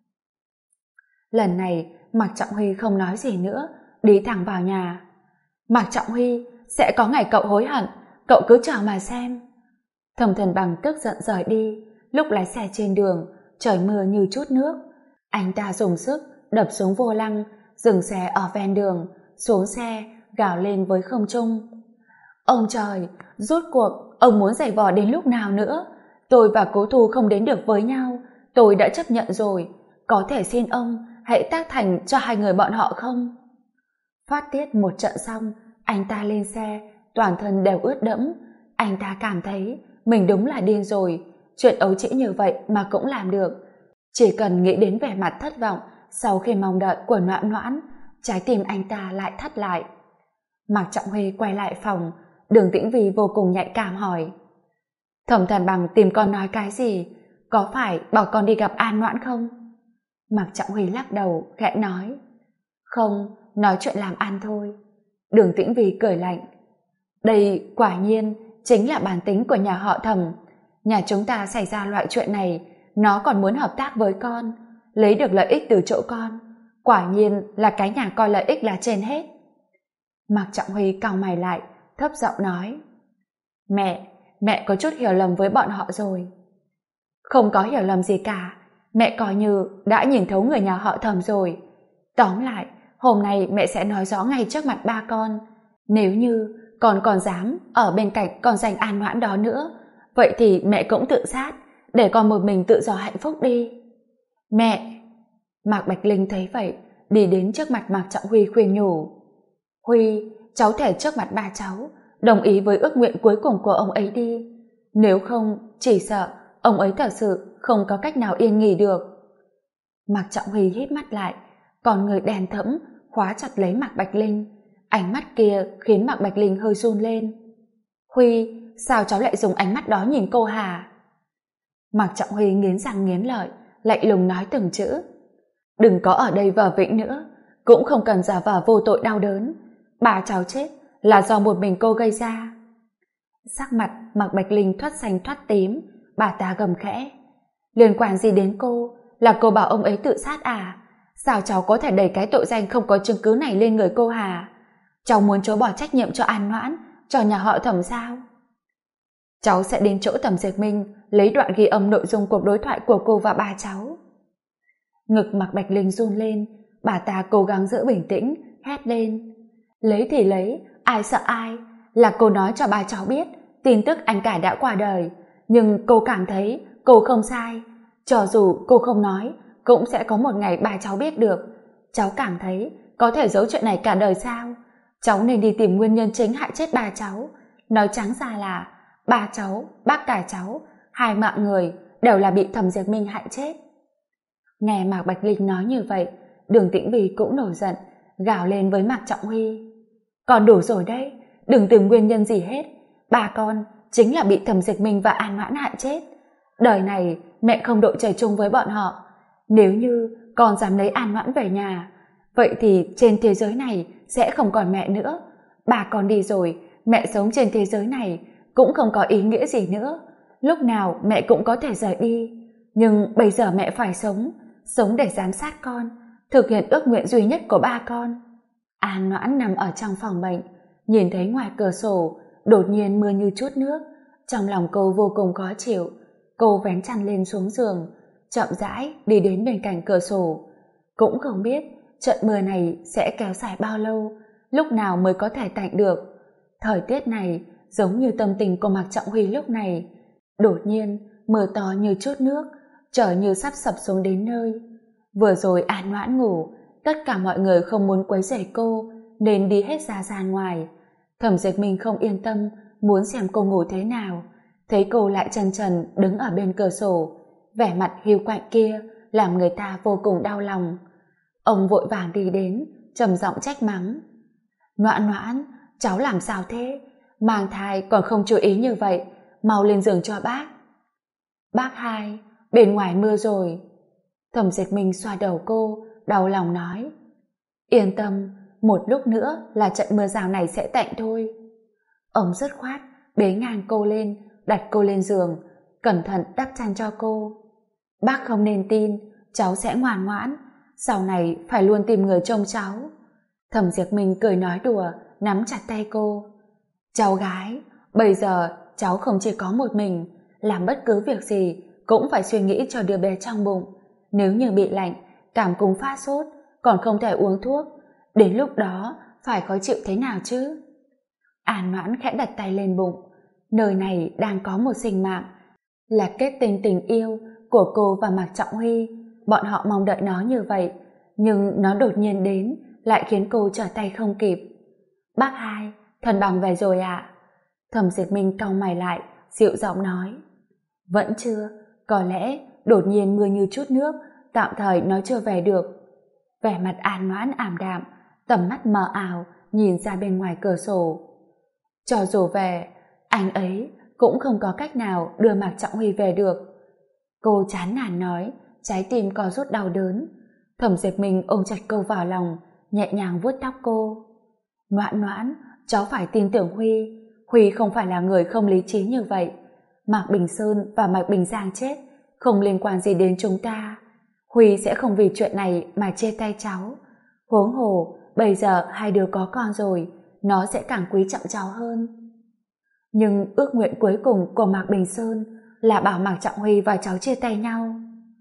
Lần này, Mạc Trọng Huy không nói gì nữa, đi thẳng vào nhà. Mạc Trọng Huy, sẽ có ngày cậu hối hận, cậu cứ chờ mà xem. Thẩm Thần Bằng tức giận rời đi. Lúc lái xe trên đường, trời mưa như chút nước. Anh ta dùng sức đập xuống vô lăng, dừng xe ở ven đường, xuống xe, gào lên với không trung. Ông trời, rốt cuộc ông muốn giày vò đến lúc nào nữa? Tôi và Cố Thu không đến được với nhau, tôi đã chấp nhận rồi. Có thể xin ông hãy tác thành cho hai người bọn họ không? Phát tiết một trận xong, anh ta lên xe, toàn thân đều ướt đẫm. Anh ta cảm thấy mình đúng là điên rồi, chuyện ấu trĩ như vậy mà cũng làm được. Chỉ cần nghĩ đến vẻ mặt thất vọng sau khi mong đợi của Noãn Noãn, trái tim anh ta lại thắt lại. Mạc Trọng Huy quay lại phòng, Đường Tĩnh Vy vô cùng nhạy cảm hỏi. Thẩm Thần Bằng tìm con nói cái gì? Có phải bảo con đi gặp An Noãn không? Mạc Trọng Huy lắc đầu, khẽ nói. Không, nói chuyện làm ăn thôi. Đường Tĩnh Vy cười lạnh. Đây quả nhiên chính là bản tính của nhà họ Thẩm. Nhà chúng ta xảy ra loại chuyện này, nó còn muốn hợp tác với con, lấy được lợi ích từ chỗ con. Quả nhiên là cái nhà coi lợi ích là trên hết. Mạc Trọng Huy cau mày lại, thấp giọng nói. Mẹ có chút hiểu lầm với bọn họ rồi. Không có hiểu lầm gì cả, mẹ coi như đã nhìn thấu người nhà họ Thẩm rồi. Tóm lại, hôm nay mẹ sẽ nói rõ ngay trước mặt ba con. Nếu như con còn dám ở bên cạnh con danh An Noãn đó nữa, vậy thì mẹ cũng tự sát, để con một mình tự do hạnh phúc đi. Mẹ! Mạc Bạch Linh thấy vậy, đi đến trước mặt Mạc Trọng Huy khuyên nhủ. Huy, cháu thể trước mặt ba cháu, đồng ý với ước nguyện cuối cùng của ông ấy đi. Nếu không, chỉ sợ ông ấy thật sự không có cách nào yên nghỉ được. Mạc Trọng Huy hít mắt lại, còn người đèn thẫm khóa chặt lấy Mạc Bạch Linh. Ánh mắt kia khiến Mạc Bạch Linh hơi run lên. Huy, sao cháu lại dùng ánh mắt đó nhìn cô hả? Mạc Trọng Huy nghiến răng nghiến lợi, lạnh lùng nói từng chữ. Đừng có ở đây vờ vĩnh nữa, cũng không cần giả vờ vô tội đau đớn. Bà cháu chết là do một mình cô gây ra. Sắc mặt Mạc Bạch Linh thoát xanh thoát tím, bà ta gầm khẽ. Liên quan gì đến cô? Là cô bảo ông ấy tự sát à? Sao cháu có thể đẩy cái tội danh không có chứng cứ này lên người cô hả? Cháu muốn chối bỏ trách nhiệm cho An Noãn, cho nhà họ Thẩm sao? Cháu sẽ đến chỗ Thẩm Diệp Minh lấy đoạn ghi âm nội dung cuộc đối thoại của cô và ba cháu. Ngực Mạc Bạch Linh run lên, bà ta cố gắng giữ bình tĩnh, hét lên. Lấy thì lấy, ai sợ ai? Là cô nói cho ba cháu biết tin tức anh cả đã qua đời, nhưng cô cảm thấy cô không sai. Cho dù cô không nói, cũng sẽ có một ngày ba cháu biết được. Cháu cảm thấy có thể giấu chuyện này cả đời sao? Cháu nên đi tìm nguyên nhân chính hại chết ba cháu. Nói trắng ra là ba cháu, bác cả cháu, hai mạng người đều là bị Thẩm Diệp Minh hại chết. Nghe Mạc Bạch Linh nói như vậy, Đường Tĩnh Vy cũng nổi giận, gào lên với Mạc Trọng Huy. Con đủ rồi đấy, đừng tìm nguyên nhân gì hết. Ba con chính là bị Thẩm Diệp Minh và An Noãn hại chết. Đời này mẹ không đội trời chung với bọn họ. Nếu như con dám lấy An Noãn về nhà, vậy thì trên thế giới này sẽ không còn mẹ nữa. Bà con đi rồi, mẹ sống trên thế giới này cũng không có ý nghĩa gì nữa. Lúc nào mẹ cũng có thể rời đi. Nhưng bây giờ mẹ phải sống để giám sát con, thực hiện ước nguyện duy nhất của ba con. An Noãn nằm ở trong phòng bệnh, nhìn thấy ngoài cửa sổ đột nhiên mưa như chút nước. Trong lòng cô vô cùng khó chịu. Cô vén chăn lên xuống giường, chậm rãi đi đến bên cạnh cửa sổ. Cũng không biết trận mưa này sẽ kéo dài bao lâu, lúc nào mới có thể tạnh được. Thời tiết này giống như tâm tình của Mạc Trọng Huy lúc này. Đột nhiên mưa to như chút nước, trở như sắp sập xuống đến nơi. Vừa rồi An Noãn ngủ, tất cả mọi người không muốn quấy rầy cô nên đi hết ra ngoài. Thẩm Diệp Minh không yên tâm, muốn xem cô ngủ thế nào. Thấy cô lại chần chừ đứng ở bên cửa sổ, vẻ mặt hiu quạnh kia làm người ta vô cùng đau lòng. Ông vội vàng đi đến, trầm giọng trách mắng. Noãn Noãn, cháu làm sao thế? Mang thai còn không chú ý như vậy, mau lên giường cho bác. Bác hai, bên ngoài mưa rồi. Thẩm Dịch Minh xoa đầu cô, đau lòng nói. Yên tâm, một lúc nữa là trận mưa rào này sẽ tạnh thôi. Ông dứt khoát, bế ngang cô lên, đặt cô lên giường, cẩn thận đắp chăn cho cô. Bác không nên tin, cháu sẽ ngoan ngoãn, sau này phải luôn tìm người trông cháu. Thẩm Diệp Minh cười nói đùa, nắm chặt tay cô. Cháu gái, bây giờ cháu không chỉ có một mình, làm bất cứ việc gì cũng phải suy nghĩ cho đứa bé trong bụng. Nếu như bị lạnh, cảm cúm phát sốt, còn không thể uống thuốc, đến lúc đó phải khó chịu thế nào chứ? An Noãn khẽ đặt tay lên bụng. Nơi này đang có một sinh mạng, là kết tinh tình yêu của cô và Mạc Trọng Huy. Bọn họ mong đợi nó như vậy, nhưng nó đột nhiên đến lại khiến cô trở tay không kịp. Bác hai, thần bằng về rồi ạ. Thẩm Diệp Minh cau mày lại, dịu giọng nói. Vẫn chưa, có lẽ đột nhiên mưa như chút nước, tạm thời nó chưa về được. Vẻ mặt An Noãn ảm đạm, tầm mắt mờ ảo nhìn ra bên ngoài cửa sổ. Cho dù về, anh ấy cũng không có cách nào đưa Mạc Trọng Huy về được. Cô chán nản nói, trái tim có rút đau đớn. Thẩm Diệp Minh ôm chặt cô vào lòng, nhẹ nhàng vuốt tóc cô. Noãn Noãn, cháu phải tin tưởng Huy. Huy không phải là người không lý trí như vậy. Mạc Bình Sơn và Mạc Bình Giang chết không liên quan gì đến chúng ta. Huy sẽ không vì chuyện này mà chê tay cháu. Huống hồ, bây giờ hai đứa có con rồi, nó sẽ càng quý trọng cháu hơn. Nhưng ước nguyện cuối cùng của Mạc Bình Sơn là bảo Mạc Trọng Huy và cháu chia tay nhau.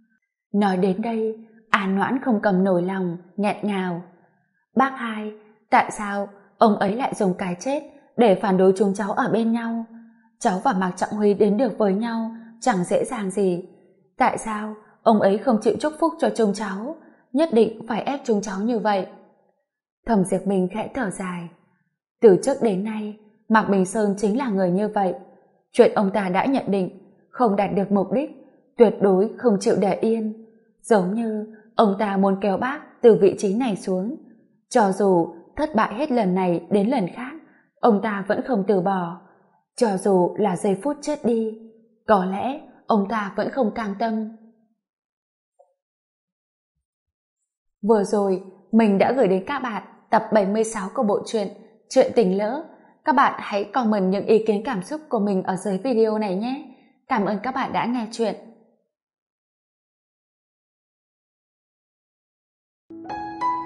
Nói đến đây, An Noãn không cầm nổi lòng, nghẹn ngào. Bác hai, tại sao ông ấy lại dùng cái chết để phản đối chúng cháu ở bên nhau? Cháu và Mạc Trọng Huy đến được với nhau chẳng dễ dàng gì. Tại sao ông ấy không chịu chúc phúc cho chúng cháu, nhất định phải ép chúng cháu như vậy? Thẩm Diệp Minh khẽ thở dài. Từ trước đến nay, Mạc Bình Sơn chính là người như vậy. Chuyện ông ta đã nhận định, không đạt được mục đích, tuyệt đối không chịu để yên. Giống như ông ta muốn kéo bác từ vị trí này xuống. Cho dù thất bại hết lần này đến lần khác, ông ta vẫn không từ bỏ. Cho dù là giây phút chết đi, có lẽ ông ta vẫn không cam tâm. Vừa rồi, mình đã gửi đến các bạn tập 76 của bộ truyện Chuyện Tình Lỡ. Các bạn hãy comment những ý kiến cảm xúc của mình ở dưới video này nhé. Cảm ơn các bạn đã nghe chuyện.